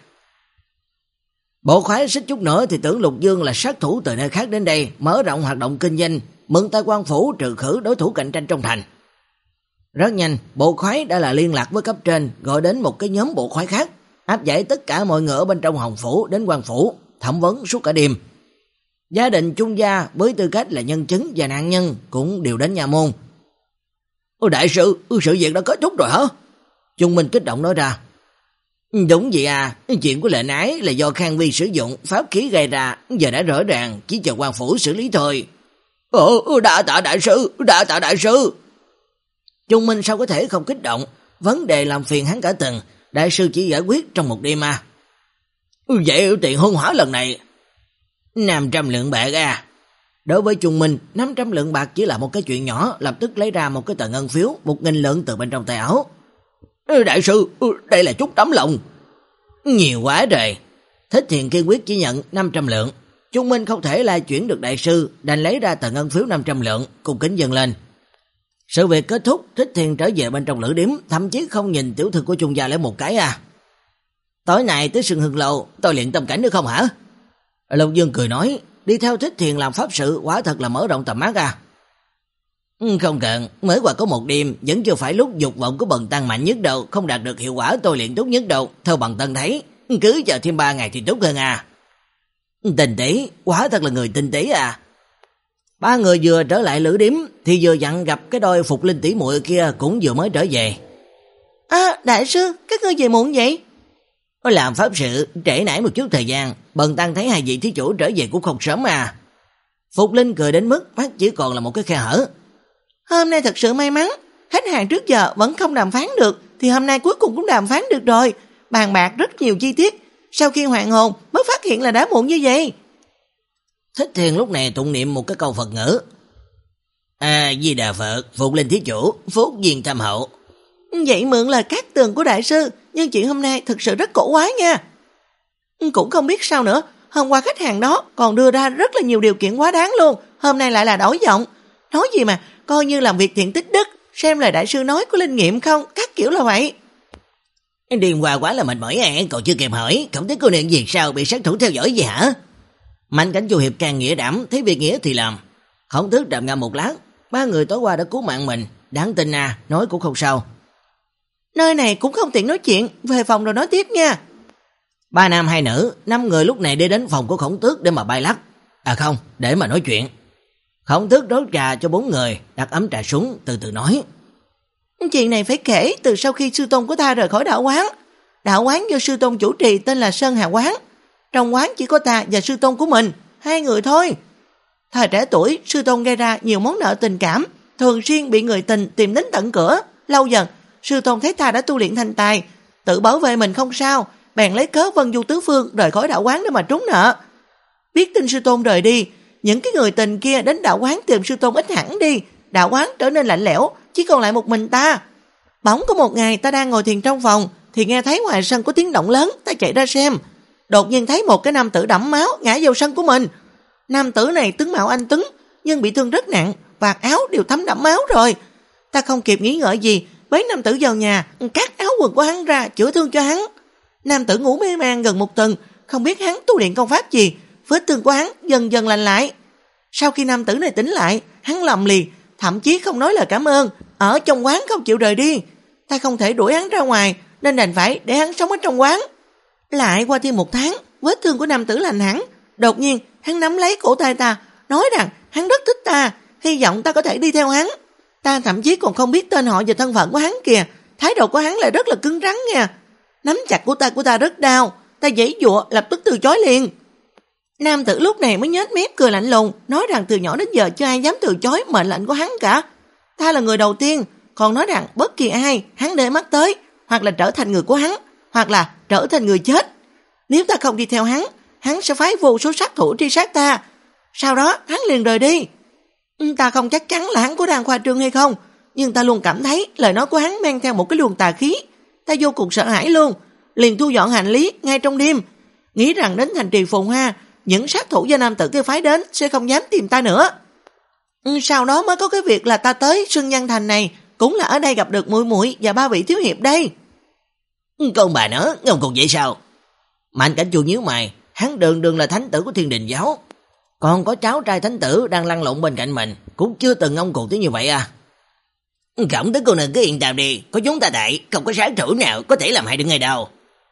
Bộ Khoái xích chút nữa thì tưởng Lục Dương là sát thủ từ nơi khác đến đây, mở rộng hoạt động kinh doanh, mượn tay quan phủ trừ khử đối thủ cạnh tranh trong thành. Rất nhanh, Bộ Khoái đã là liên lạc với cấp trên, gọi đến một cái nhóm bộ khoái khác, áp giải tất cả mọi người ở bên trong Hồng Phủ đến quan phủ, thẩm vấn suốt cả đêm. Gia đình Trung gia với tư cách là nhân chứng và nạn nhân cũng đều đến nhà môn. Ôi đại sư, sự việc đã kết thúc rồi hả? Trung Minh kích động nói ra. Đúng vậy à, chuyện của lệnh ái là do Khang Vi sử dụng pháp khí gây ra, giờ đã rõ ràng, chỉ chờ quan phủ xử lý thôi. Ồ, đã tạ đại sư, đã tạ đại sư. Trung Minh sao có thể không kích động, vấn đề làm phiền hắn cả từng, đại sư chỉ giải quyết trong một đêm à. Vậy tiền hôn hỏa lần này năm trăm lượng bạc à. Đối với Trung Minh, năm trăm lượng bạc chỉ là một cái chuyện nhỏ, lập tức lấy ra một cái tờ ngân phiếu, một nghìn lượng từ bên trong tay áo. Đại sư, đây là chút tấm lòng. Nhiều quá rồi. Thích Thiền kiên quyết chỉ nhận năm trăm lượng. Trung Minh không thể là chuyển được đại sư, đành lấy ra tờ ngân phiếu năm trăm lượng, cùng kính dâng lên. Sự việc kết thúc, Thích Thiền trở về bên trong lữ điếm, thậm chí không nhìn tiểu thư của Trung gia lấy một cái à. Tối nay tới Sương Hương Lâu, tôi luyện tâm cảnh được không hả? Lục Dương cười nói, đi theo Thích Thiền làm pháp sự quả thật là mở rộng tầm mắt à. Không cần, mới qua có một đêm, vẫn chưa phải lúc dục vọng của bần tăng mạnh nhất đâu, không đạt được hiệu quả tôi luyện tốt nhất đâu, theo bần tăng thấy, cứ chờ thêm ba ngày thì tốt hơn à. Tinh tế, quả thật là người tinh tế à. Ba người vừa trở lại lữ điếm thì vừa dặn gặp cái đôi Phục Linh tỷ muội kia cũng vừa mới trở về. À, đại sư, các ngươi về muộn vậy? Làm pháp sự, trễ nải một chút thời gian, bần tăng thấy hai vị thí chủ trở về cũng không sớm à. Phục Linh cười đến mức mắt chỉ còn là một cái khe hở. Hôm nay thật sự may mắn, khách hàng trước giờ vẫn không đàm phán được, thì hôm nay cuối cùng cũng đàm phán được rồi. Bàn bạc rất nhiều chi tiết, sau khi hoàn hồn mới phát hiện là đã muộn như vậy. Thích Thiền lúc này tụng niệm một cái câu Phật ngữ. A Di Đà Phật, Phục Linh thí chủ, phúc duyên tham hậu. Vậy mượn lời cát tường của đại sư, nhưng chuyện hôm nay thực sự rất cổ quái nha. Cũng không biết sao nữa, hôm qua khách hàng đó còn đưa ra rất là nhiều điều kiện quá đáng luôn, hôm nay lại là đổi giọng. Nói gì mà, coi như làm việc thiện tích đức, xem lời đại sư nói có linh nghiệm không, các kiểu là vậy. Điềm qua quá là mệt mỏi à, cậu chưa kịp hỏi, không thấy cô nàng gì sao bị sát thủ theo dõi gì hả? Mạnh Cảnh Chu hiệp càng nghĩa đảm, thấy việc nghĩa thì làm. Không thức đạm ngâm một lát, ba người tối qua đã cứu mạng mình, đáng tin à, nói cũng không sao. Nơi này cũng không tiện nói chuyện, về phòng rồi nói tiếp nha. Ba nam hai nữ, năm người lúc này đi đến phòng của Khổng Tước để mà bay lắc. À không, để mà nói chuyện. Khổng Tước rót trà cho bốn người, đặt ấm trà xuống, từ từ nói. Chuyện này phải kể từ sau khi sư tôn của ta rời khỏi đạo quán. Đạo quán do sư tôn chủ trì tên là Sơn Hà Quán. Trong quán chỉ có ta và sư tôn của mình, hai người thôi. Thời trẻ tuổi, sư tôn gây ra nhiều món nợ tình cảm, thường xuyên bị người tình tìm đến tận cửa. Lâu dần, sư tôn thấy ta đã tu luyện thành tài, tự bảo vệ mình không sao, bèn lấy cớ Vân Du Tứ Phương rời khỏi đạo quán để mà trốn nợ. Biết tin sư tôn rời đi, những cái người tình kia đến đạo quán tìm sư tôn ít hẳn đi, đạo quán trở nên lạnh lẽo, chỉ còn lại một mình ta. Bỗng có một ngày ta đang ngồi thiền trong phòng, thì nghe thấy ngoài sân có tiếng động lớn, ta chạy ra xem. Đột nhiên thấy một cái nam tử đẫm máu ngã vào sân của mình. Nam tử này tướng mạo anh tuấn, nhưng bị thương rất nặng, vạt áo đều thấm đẫm máu rồi. Ta không kịp nghĩ ngợi gì, bế nam tử vào nhà, cắt áo quần của hắn ra, chữa thương cho hắn. Nam tử ngủ mê man gần một tuần, không biết hắn tu luyện công pháp gì, vết thương của hắn dần dần lành lại. Sau khi nam tử này tỉnh lại, hắn lầm lì, thậm chí không nói lời cảm ơn, ở trong quán không chịu rời đi. Ta không thể đuổi hắn ra ngoài, nên đành phải để hắn sống ở trong quán. Lại qua thêm một tháng, vết thương của nam tử lành hẳn, đột nhiên hắn nắm lấy cổ tay ta, nói rằng hắn rất thích ta, hy vọng ta có thể đi theo hắn. Ta thậm chí còn không biết tên họ và thân phận của hắn kìa, thái độ của hắn lại rất là cứng rắn nha. Nắm chặt của ta của ta rất đau, ta giãy giụa lập tức từ chối liền. Nam tử lúc này mới nhếch mép cười lạnh lùng, nói rằng từ nhỏ đến giờ chưa ai dám từ chối mệnh lệnh của hắn cả. Ta là người đầu tiên, còn nói rằng bất kỳ ai hắn để mắt tới, hoặc là trở thành người của hắn, hoặc là trở thành người chết. Nếu ta không đi theo hắn, hắn sẽ phái vô số sát thủ truy sát ta. Sau đó hắn liền rời đi. Ta không chắc chắn là hắn có đang khoa trương hay không, nhưng ta luôn cảm thấy lời nói của hắn mang theo một cái luồng tà khí. Ta vô cùng sợ hãi luôn, liền thu dọn hành lý ngay trong đêm, nghĩ rằng đến thành trì Phồn Hoa, những sát thủ do nam tử kia phái đến sẽ không dám tìm ta nữa. Sau đó mới có cái việc là ta tới Xuân Văn Thành này, cũng là ở đây gặp được muội muội và ba vị thiếu hiệp đây. Con bà nó, ngông cùng vậy sao? Mạnh Cảnh Chu nhíu mày, hắn đường đường là thánh tử của Thiên Đình giáo, còn có cháu trai thánh tử đang lăn lộn bên cạnh mình, cũng chưa từng ngông cuồng tới như vậy à. Khổng tước cô nương cứ yên tâm đi, có chúng ta tại, không có sát thủ nào có thể làm hại được ngay đâu.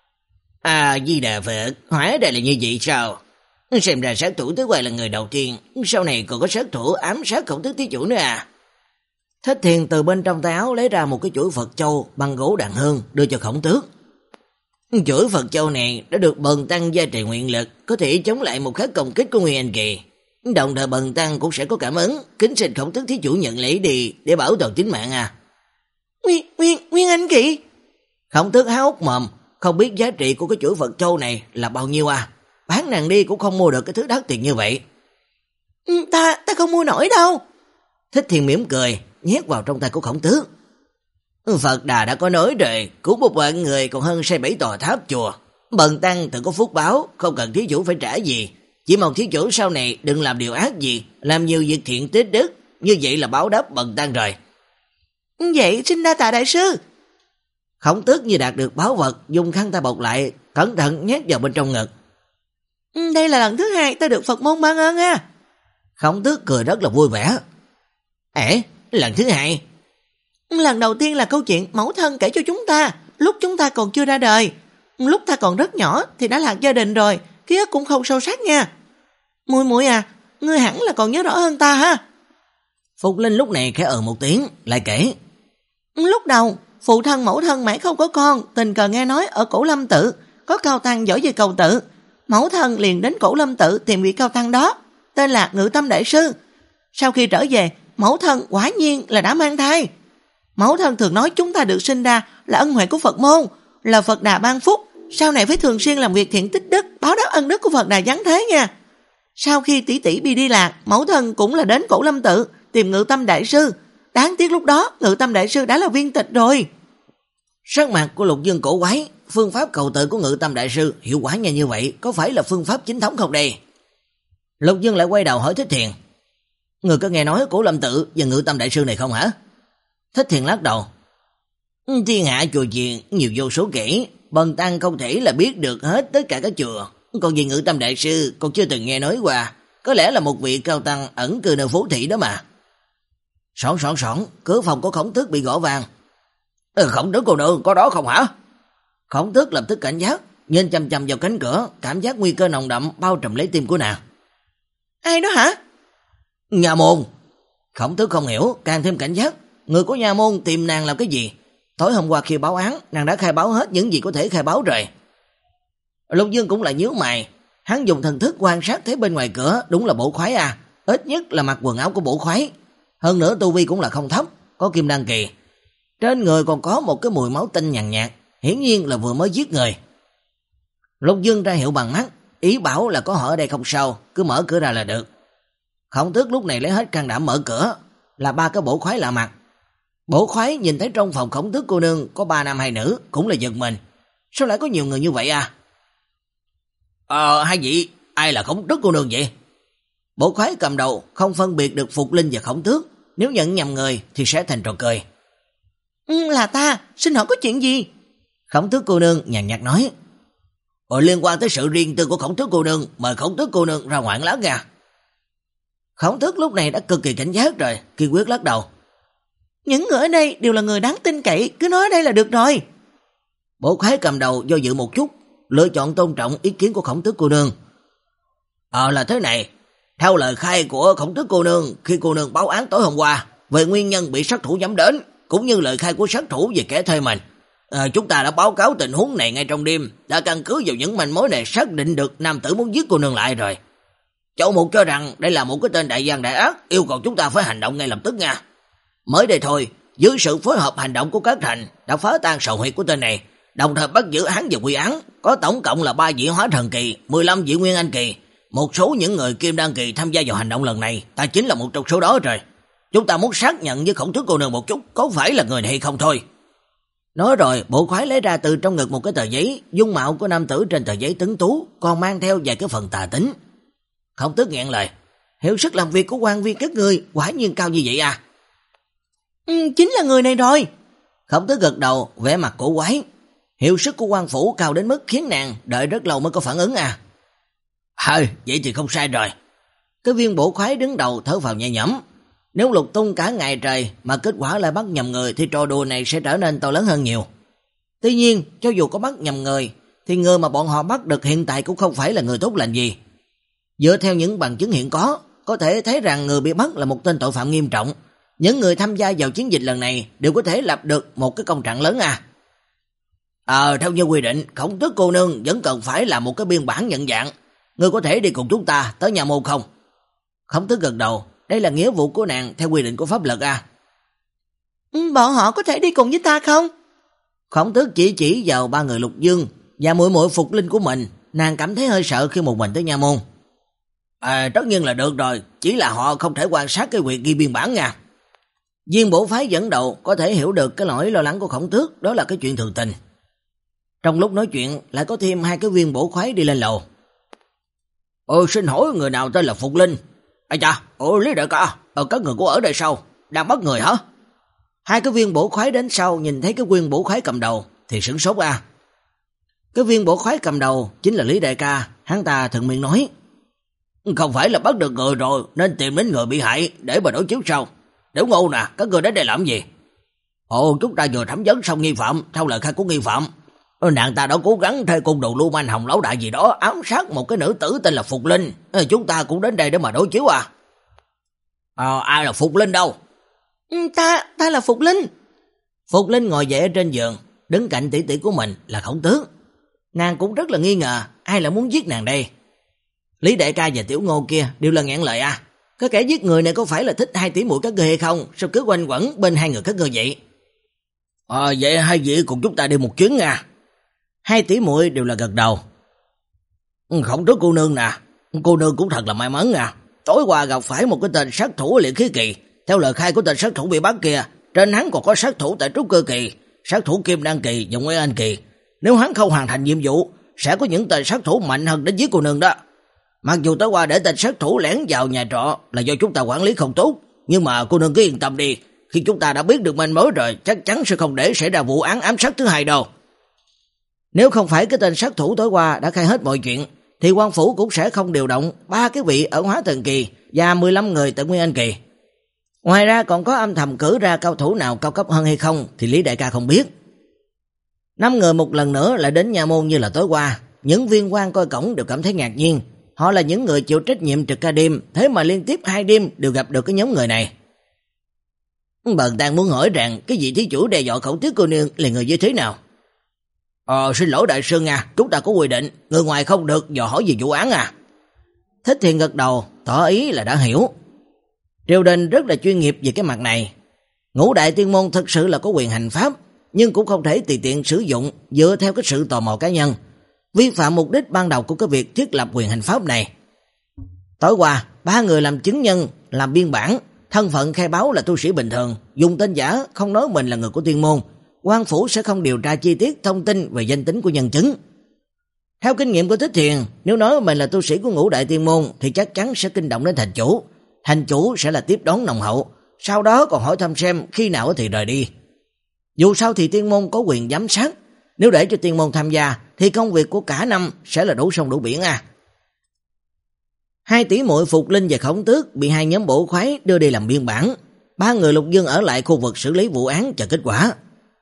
À Di Đà Phật, hóa ra là như vậy sao? Xem ra sát thủ Tứ Quay là người đầu tiên, sau này còn có sát thủ ám sát Khổng tước thí chủ nữa à. Thích Thiền từ bên trong tay áo lấy ra một cái chuỗi Phật châu bằng gỗ đàn hương đưa cho Khổng tước. Chuỗi Phật châu này đã được bần tăng gia trì nguyện lực, có thể chống lại một khắc công kích của Nguyên Anh Kỳ. Đồng thời bần tăng cũng sẽ có cảm ứng, kính xin Khổng tước thí chủ nhận lấy đi để bảo toàn tính mạng à. Nguyên, Nguyên, Nguyên Anh Kỳ? Khổng tước há hốc mồm, không biết giá trị của cái chuỗi Phật châu này là bao nhiêu à. Bán nàng đi cũng không mua được cái thứ đắt tiền như vậy. Ta, ta không mua nổi đâu. Thích Thiên mỉm cười, nhét vào trong tay của Khổng tước. Phật Đà đã có nói rồi, cứu một bạn người còn hơn xây bảy tòa tháp chùa. Bần tăng tự có phúc báo, không cần thí chủ phải trả gì. Chỉ mong thí chủ sau này đừng làm điều ác gì, làm nhiều việc thiện tích đức, như vậy là báo đáp bần tăng rồi. Vậy xin đa tạ đại sư. Khổng tước như đạt được báu vật, dùng khăn tay bọc lại, cẩn thận nhét vào bên trong ngực. Đây là lần thứ hai ta được Phật môn ban ơn à. Khổng tước cười rất là vui vẻ. Ế, lần thứ hai? Lần đầu tiên là câu chuyện mẫu thân kể cho chúng ta, lúc chúng ta còn chưa ra đời. Lúc ta còn rất nhỏ thì đã lạc gia đình rồi, ký ức cũng không sâu sắc nha. Muội muội à, ngươi hẳn là còn nhớ rõ hơn ta ha. Phục Linh lúc này khẽ ờ một tiếng, lại kể. Lúc đầu, phụ thân mẫu thân mãi không có con, tình cờ nghe nói ở Cổ Lâm Tự có cao tăng giỏi về cầu tự. Mẫu thân liền đến Cổ Lâm Tự tìm vị cao tăng đó, tên là Ngự Tâm Đại Sư. Sau khi trở về, mẫu thân quả nhiên là đã mang thai. Mẫu thân thường nói chúng ta được sinh ra là ân huệ của Phật môn, là Phật Đà ban phúc, sau này phải thường xuyên làm việc thiện tích đức, báo đáp ân đức của Phật Đà giáng thế nha. Sau khi tỷ tỷ bị đi lạc, mẫu thân cũng là đến Cổ Lâm Tự tìm Ngự Tâm Đại Sư. Đáng tiếc lúc đó Ngự Tâm Đại Sư đã là viên tịch rồi. Sắc mặt của Lục Dương cổ quái, phương pháp cầu tự của Ngự Tâm Đại Sư hiệu quả nhanh như vậy, có phải là phương pháp chính thống không đây? Lục Dương lại quay đầu hỏi Thích Thiền. Người có nghe nói Cổ Lâm Tự và Ngự Tâm Đại Sư này không hả? Thích Thiền lắc đầu. Thiên hạ chùa chiền nhiều vô số kể, bần tăng không thể là biết được hết tất cả các chùa. Còn về Ngự Tâm Đại Sư còn chưa từng nghe nói qua, có lẽ là một vị cao tăng ẩn cư nơi phố thị đó mà. Sỏn sỏn sỏn, cửa phòng của Khổng tước bị gõ vang. Ừ, Khổng tước cô nương có đó không hả? Khổng tước lập tức cảnh giác, nhìn chằm chằm vào cánh cửa, cảm giác nguy cơ nồng đậm bao trùm lấy tim của nàng. Ai đó hả? Nhà môn. Khổng tước không hiểu, càng thêm cảnh giác. Người của nhà môn tìm nàng làm cái gì? Tối hôm qua khi báo án, nàng đã khai báo hết những gì có thể khai báo rồi. Lục Dương cũng là nhíu mày, hắn dùng thần thức quan sát thấy bên ngoài cửa đúng là Bổ Khoái à, ít nhất là mặc quần áo của Bổ Khoái. Hơn nữa tu vi cũng là không thấp, có kim đan kỳ. Trên người còn có một cái mùi máu tanh nhàn nhạt, hiển nhiên là vừa mới giết người. Lục Dương ra hiệu bằng mắt, ý bảo là có họ ở đây không sao, cứ mở cửa ra là được. Khổng tước lúc này lấy hết can đảm mở cửa, là ba cái Bổ Khoái lạ mặt. Bổ Khoái nhìn thấy trong phòng Khổng tước cô nương có ba nam hai nữ, cũng là giật mình. Sao lại có nhiều người như vậy à? Ờ, hai vị, ai là Khổng tước cô nương vậy? Bổ Khoái cầm đầu, không phân biệt được Phục Linh và Khổng tước, nếu nhận nhầm người thì sẽ thành trò cười. Ừ, là ta, xin hỏi có chuyện gì? Khổng tước cô nương nhàn nhạt nói. Ờ, liên quan tới sự riêng tư của Khổng tước cô nương, mời Khổng tước cô nương ra ngoạn lát ra. Khổng tước lúc này đã cực kỳ cảnh giác rồi, kiên quyết lắc đầu. Những người ở đây đều là người đáng tin cậy, cứ nói đây là được rồi. Bổ Khoái cầm đầu do dự một chút, lựa chọn tôn trọng ý kiến của Khổng tước cô nương. Ờ là thế này, theo lời khai của Khổng Tước cô nương, khi cô nương báo án tối hôm qua về nguyên nhân bị sát thủ nhắm đến, cũng như lời khai của sát thủ về kẻ thuê mình, à, chúng ta đã báo cáo tình huống này ngay trong đêm, đã căn cứ vào những manh mối này xác định được nam tử muốn giết cô nương lại rồi. Châu Mục cho rằng đây là một cái tên đại gian đại ác, yêu cầu chúng ta phải hành động ngay lập tức nha. Mới đây thôi, dưới sự phối hợp hành động của các thành đã phá tan sầu huyệt của tên này, đồng thời bắt giữ hắn và quy án, có tổng cộng là ba vị hóa thần kỳ, mười lăm vị nguyên anh kỳ, một số những người kim đan kỳ tham gia vào hành động lần này, ta chính là một trong số đó rồi. Chúng ta muốn xác nhận với Khổng Tước cô nương một chút, có phải là người này hay không thôi. Nói rồi, Bộ Khoái lấy ra từ trong ngực một cái tờ giấy, dung mạo của nam tử trên tờ giấy tuấn tú, còn mang theo vài cái phần tà tính. Khổng Tước nghẹn lời, hiệu suất làm việc của quan viên các người quả nhiên cao như vậy à? Ừ, chính là người này rồi. Khổng Tước gật đầu, vẻ mặt cổ quái. Hiệu suất của quan phủ cao đến mức khiến nàng đợi rất lâu mới có phản ứng à. Hừ, vậy thì không sai rồi. Cái viên Bộ Khoái đứng đầu thở vào nhẹ nhõm. Nếu lục tung cả ngày trời mà kết quả lại bắt nhầm người thì trò đùa này sẽ trở nên to lớn hơn nhiều. Tuy nhiên, cho dù có bắt nhầm người, thì người mà bọn họ bắt được hiện tại cũng không phải là người tốt lành gì. Dựa theo những bằng chứng hiện có, có thể thấy rằng người bị bắt là một tên tội phạm nghiêm trọng. Những người tham gia vào chiến dịch lần này đều có thể lập được một cái công trạng lớn à. Ờ, theo như quy định, Khổng Tước cô nương vẫn cần phải là một cái biên bản nhận dạng. Ngươi có thể đi cùng chúng ta tới nhà môn không? Khổng Tước gật đầu, đây là nghĩa vụ của nàng theo quy định của pháp luật à. Ừ, bọn họ có thể đi cùng với ta không? Khổng Tước chỉ chỉ vào ba người Lục Dương và muội muội Phục Linh của mình, nàng cảm thấy hơi sợ khi một mình tới nha môn. À, tất nhiên là được rồi, chỉ là họ không thể quan sát cái việc ghi biên bản nha. Viên Bổ Phái dẫn đầu có thể hiểu được cái nỗi lo lắng của Khổng Tước, đó là cái chuyện thường tình. Trong lúc nói chuyện lại có thêm hai cái viên bổ khoái đi lên lầu. Ồ, xin hỏi người nào tên là Phục Linh? À chà, ồ Lý đại ca, ờ, các người có ở đây sao? Đang bắt người hả? Hai cái viên bổ khoái đến sau nhìn thấy cái viên bổ khoái cầm đầu thì sửng sốt à. Cái viên bổ khoái cầm đầu chính là Lý đại ca, hắn ta thuận miệng nói. Không phải là bắt được người rồi nên tìm đến người bị hại để mà đối chiếu sao? Nếu ngu nè, các người đến đây làm gì? Ồ, chúng ta vừa thẩm vấn xong nghi phạm, theo lời khai của nghi phạm. Nàng ta đã cố gắng thuê cung đồ lưu manh hồng lão đại gì đó ám sát một cái nữ tử tên là Phục Linh. Chúng ta cũng đến đây để mà đối chiếu à. À, ai là Phục Linh đâu? Ừ, ta, ta là Phục Linh. Phục Linh ngồi dậy ở trên giường, đứng cạnh tỷ tỷ của mình là Khổng Tước. Nàng cũng rất là nghi ngờ ai là muốn giết nàng đây. Lý đại ca và Tiểu Ngô kia đều là nghẹn lời à. Cái kẻ giết người này có phải là thích hai tỷ muội các ngươi hay không? Sao cứ quanh quẩn bên hai người các ngươi vậy? À, vậy hai vị cùng chúng ta đi một chuyến nha. Hai tỷ muội đều là gật đầu. Khổng Tước cô nương nè, cô nương cũng thật là may mắn à. Tối qua gặp phải một cái tên sát thủ luyện khí kỳ. Theo lời khai của tên sát thủ bị bắt kia, trên hắn còn có sát thủ tại trúc cơ kỳ, sát thủ kim đan kỳ và nguyên anh kỳ. Nếu hắn không hoàn thành nhiệm vụ, sẽ có những tên sát thủ mạnh hơn đến giết cô nương đó. Mặc dù tối qua để tên sát thủ lẻn vào nhà trọ là do chúng ta quản lý không tốt, nhưng mà cô nương cứ yên tâm đi, khi chúng ta đã biết được manh mối rồi, chắc chắn sẽ không để xảy ra vụ án ám sát thứ hai đâu. Nếu không phải cái tên sát thủ tối qua đã khai hết mọi chuyện, thì quan phủ cũng sẽ không điều động ba cái vị ở hóa thần kỳ và mười lăm người tại nguyên anh kỳ. Ngoài ra còn có âm thầm cử ra cao thủ nào cao cấp hơn hay không thì Lý đại ca không biết. Năm người một lần nữa lại đến nhà môn như là tối qua. Những viên quan coi cổng đều cảm thấy ngạc nhiên. Họ là những người chịu trách nhiệm trực ca đêm, thế mà liên tiếp hai đêm đều gặp được cái nhóm người này. Bần tăng muốn hỏi rằng cái vị thí chủ đe dọa Khổng Tước cô nương là người như thế nào? Ờ, xin lỗi đại sư nha, chúng ta có quy định, người ngoài không được dò hỏi về vụ án à. Thích Thiện gật đầu, tỏ ý là đã hiểu. Triều đình rất là chuyên nghiệp về cái mặt này. Ngũ đại tiên môn thật sự là có quyền hành pháp, nhưng cũng không thể tùy tiện sử dụng dựa theo cái sự tò mò cá nhân, vi phạm mục đích ban đầu của cái việc thiết lập quyền hành pháp này. Tối qua, ba người làm chứng nhân, làm biên bản, thân phận khai báo là tu sĩ bình thường, dùng tên giả, không nói mình là người của tiên môn. Quan phủ sẽ không điều tra chi tiết thông tin về danh tính của nhân chứng. Theo kinh nghiệm của Thích Thiền, nếu nói mình là tu sĩ của ngũ đại tiên môn thì chắc chắn sẽ kinh động đến thành chủ. Thành chủ sẽ là tiếp đón nồng hậu, sau đó còn hỏi thăm xem khi nào thì rời đi. Dù sao thì tiên môn có quyền giám sát, nếu để cho tiên môn tham gia thì công việc của cả năm sẽ là đủ sông đủ biển à. Hai tỷ muội Phục Linh và Khổng Tước bị hai nhóm bổ khoái đưa đi làm biên bản. Ba người Lục Dương ở lại khu vực xử lý vụ án chờ kết quả.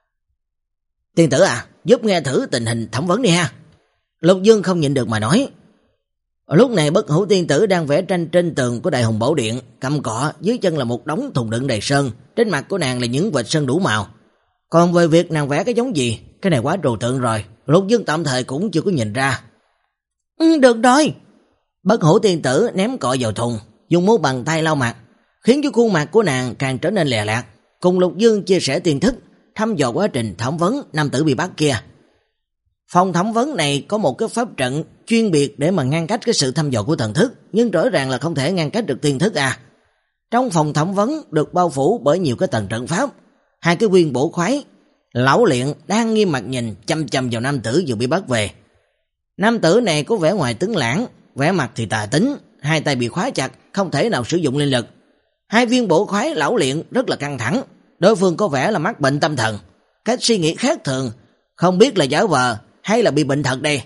Tiên tử à, giúp nghe thử tình hình thẩm vấn đi ha. Lục Dương không nhịn được mà nói. Lúc này Bất Hủ Tiên Tử đang vẽ tranh trên tường của Đại Hùng Bảo Điện, cầm cọ, dưới chân là một đống thùng đựng đầy sơn, trên mặt của nàng là những vệt sơn đủ màu. Còn về việc nàng vẽ cái giống gì, cái này quá trừu tượng rồi, Lục Dương tạm thời cũng chưa có nhìn ra. Ừ, được rồi. Bất Hủ Tiên Tử ném cọ vào thùng, dùng mu bàn tay lau mặt, khiến cho khuôn mặt của nàng càng trở nên lè lạt, cùng Lục Dương chia sẻ tiên thức, thăm dò quá trình thẩm vấn nam tử bị bắt kia. Phòng thẩm vấn này có một cái pháp trận chuyên biệt để mà ngăn cách cái sự thăm dò của thần thức, nhưng rõ ràng là không thể ngăn cách được tiên thức à. Trong phòng thẩm vấn được bao phủ bởi nhiều cái tầng trận pháp, hai cái viên bổ khoái lão luyện đang nghiêm mặt nhìn chăm chăm vào nam tử vừa bị bắt về. Nam tử này có vẻ ngoài tuấn lãng, vẻ mặt thì tà tính, hai tay bị khóa chặt, không thể nào sử dụng linh lực. Hai viên bổ khoái lão luyện rất là căng thẳng, đối phương có vẻ là mắc bệnh tâm thần, cách suy nghĩ khác thường, không biết là giả vờ hay là bị bệnh thật đây.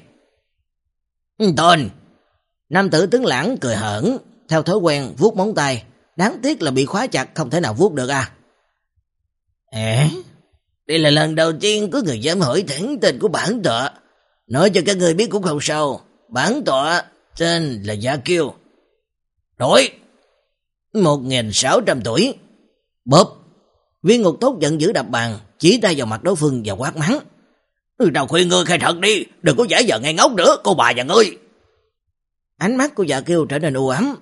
Tên! Nam tử tuấn lãng cười hởn, theo thói quen vuốt móng tay, đáng tiếc là bị khóa chặt không thể nào vuốt được à. À, đây là lần đầu tiên có người dám hỏi thẳng tên của bản tọa. Nói cho các người biết cũng không sao, bản tọa tên là Dạ Kiêu. Đổi một nghìn sáu trăm tuổi. Bóp. Viên ngục tốt giận dữ đập bàn, chỉ tay vào mặt đối phương và quát mắng. Tao khuyên ngươi khai thật đi, đừng có giả vờ ngây ngốc nữa, cô bà và ngươi. Ánh mắt của Dạ Kiêu trở nên u ám.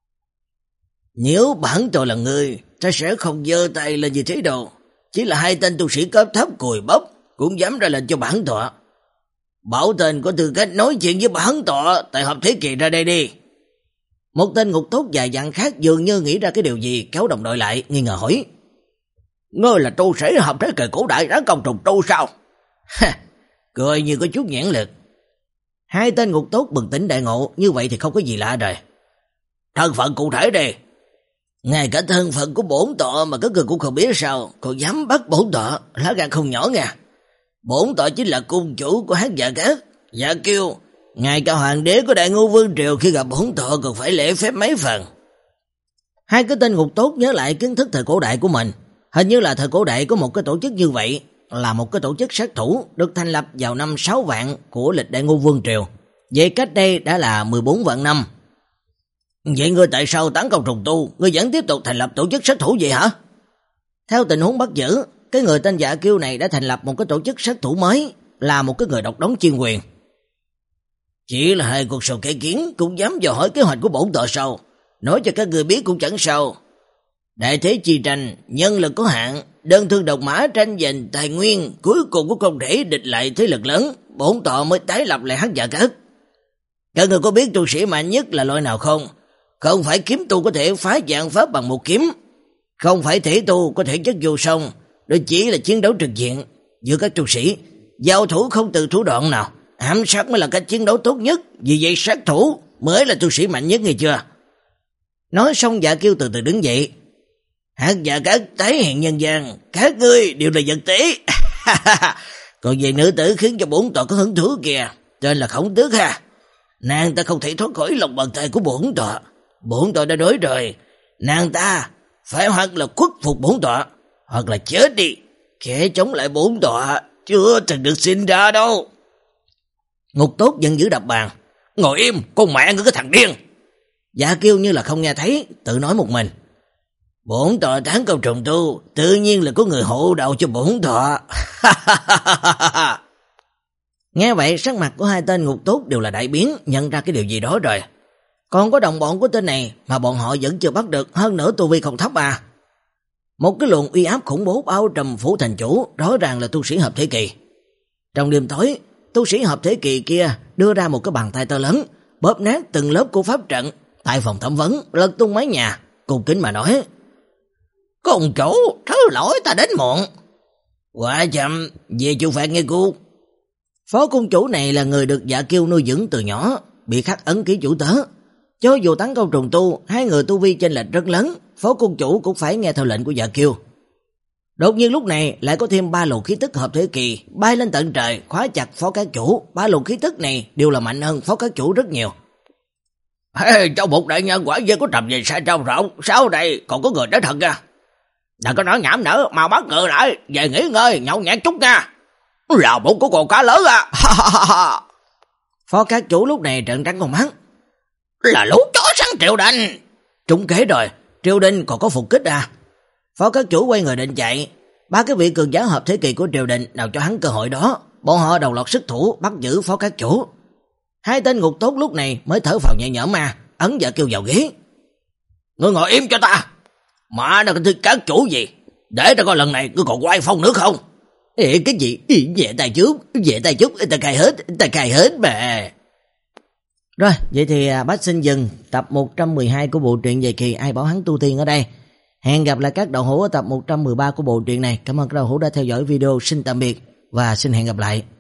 Nếu bản tọa là ngươi, ta sẽ không giơ tay lên như thế đâu. Chỉ là hai tên tu sĩ cấp thấp cùi bắp cũng dám ra lệnh cho bản tọa. Bảo tên có tư cách nói chuyện với bản tọa tại Hợp Thế Kỳ ra đây đi. Một tên ngục tốt dài dặn khác dường như nghĩ ra cái điều gì, kéo đồng đội lại, nghi ngờ hỏi. Ngươi là tu sĩ Hợp Thế Kỳ cổ đại ráng công trùng tu sao? Ha, cười như có chút nhãn lực. Hai tên ngục tốt bừng tỉnh đại ngộ, như vậy thì không có gì lạ rồi. Thân phận cụ thể đi. Ngay cả thân phận của bổn tọa mà các người cũng không biết sao, còn dám bắt bổn tọa, lá gan không nhỏ nha. Bổn tọa chính là cung chủ của Hát Dạ Cát, Dạ Kiêu. Ngay cả hoàng đế của Đại Ngô Vương Triều khi gặp bổn tọa còn phải lễ phép mấy phần. Hai cái tên ngục tốt nhớ lại kiến thức thời cổ đại của mình. Hình như là thời cổ đại có một cái tổ chức như vậy, là một cái tổ chức sát thủ được thành lập vào năm sáu vạn của lịch Đại Ngô Vương Triều. Vậy cách đây đã là mười bốn vạn năm. Vậy ngươi tại sao tấn công trùng tu, ngươi vẫn tiếp tục thành lập tổ chức sát thủ vậy hả? Theo tình huống bắt giữ, cái người tên Dạ Kiêu này đã thành lập một cái tổ chức sát thủ mới, là một cái người độc đóng chuyên quyền. Chỉ là hai cuộc sầu kẻ kiến cũng dám dò hỏi kế hoạch của bổn tọa sao? Nói cho các người biết cũng chẳng sao. Đại thế chi tranh, nhân lực có hạn, đơn thương độc mã tranh giành tài nguyên, cuối cùng cũng không thể địch lại thế lực lớn, bổn tọa mới tái lập lại Hát Dạ Cát. Các người có biết tu sĩ mạnh nhất là loại nào không? Không phải kiếm tu có thể phá vạn pháp bằng một kiếm, không phải thể tu có thể chất vô song, đó chỉ là chiến đấu trực diện giữa các tu sĩ, giao thủ không từ thủ đoạn nào, ám sát mới là cách chiến đấu tốt nhất, vì vậy sát thủ mới là tu sĩ mạnh nhất, nghe chưa? Nói xong Dạ Kiêu từ từ đứng dậy. Hát Dạ Cát tái hiện nhân gian, các ngươi đều là vật tế. Còn về nữ tử khiến cho bổn tọa có hứng thú kìa, tên là Khổng Tước ha. Nàng ta không thể thoát khỏi lòng bàn tay của bổn tọa. Bổn tọa đã nói rồi, nàng ta phải hoặc là khuất phục bổn tọa, hoặc là chết đi. Kẻ chống lại bổn tọa chưa từng được sinh ra đâu. Ngục tốt giận dữ đập bàn. Ngồi im, con mẹ ngươi cái thằng điên. Dạ Kiêu như là không nghe thấy, tự nói một mình. Bổn tọa tán công trùng tu, tự nhiên là có người hộ đạo cho bổn tọa. Nghe vậy sắc mặt của hai tên ngục tốt đều là đại biến, nhận ra cái điều gì đó rồi. Còn có đồng bọn của tên này mà bọn họ vẫn chưa bắt được, hơn nữa tu vi không thấp à. Một cái luồng uy áp khủng bố bao trùm phủ thành chủ, rõ ràng là tu sĩ Hợp Thế Kỳ. Trong đêm tối, tu sĩ Hợp Thế Kỳ kia đưa ra một cái bàn tay to lớn, bóp nát từng lớp của pháp trận. Tại phòng thẩm vấn, lật tung mái nhà, cung kính mà nói: Công chủ, thứ lỗi ta đến muộn. Quả chậm, về chịu phạt nghe cô. Phó cung chủ này là người được Dạ Kiêu nuôi dưỡng từ nhỏ, bị khắc ấn ký chủ tớ. Cho dù tấn công trùng tu, hai người tu vi chênh lệch rất lớn, phó cung chủ cũng phải nghe theo lệnh của Dạ Kiêu. Đột nhiên lúc này lại có thêm ba luồng khí tức Hợp Thế Kỳ bay lên tận trời, khóa chặt phó các chủ. Ba luồng khí tức này đều là mạnh hơn phó các chủ rất nhiều. Hey, trong một đại nhân quả dê có trầm gì sai trâu rộng, sao đây còn có người đến thật ra. Đừng có nói nhảm nữa, mau bắt người lại, về nghỉ ngơi, nhậu nhẹt chút nha. Là bụng của con cá lớn à. Phó các chủ lúc này trợn trắng con mắt. Là lũ chó săn triều đình. Trúng kế rồi, triều đình còn có phục kích à? Phó các chủ quay người định chạy. Ba cái vị cường giả hợp thế kỷ của triều đình nào cho hắn cơ hội đó. Bọn họ đồng loạt xuất thủ bắt giữ phó các chủ. Hai tên ngục tốt lúc này mới thở phào nhẹ nhõm mà, ấn vợ kêu vào ghế. Ngươi ngồi im cho ta. Mà nó cái các chủ gì? Để ta coi lần này ngươi còn quay phong nữa không? Ê, cái gì? Về tay trước, về tay chút, ta cài hết, ta cài hết mà. Rồi, vậy thì bác xin dừng tập một trăm mười hai của bộ truyện Về Kỳ Ai Bảo Hắn Tu Tiên ở đây. Hẹn gặp lại các đậu hữu ở tập một trăm mười ba của bộ truyện này. Cảm ơn các đậu hữu đã theo dõi video. Xin tạm biệt và xin hẹn gặp lại.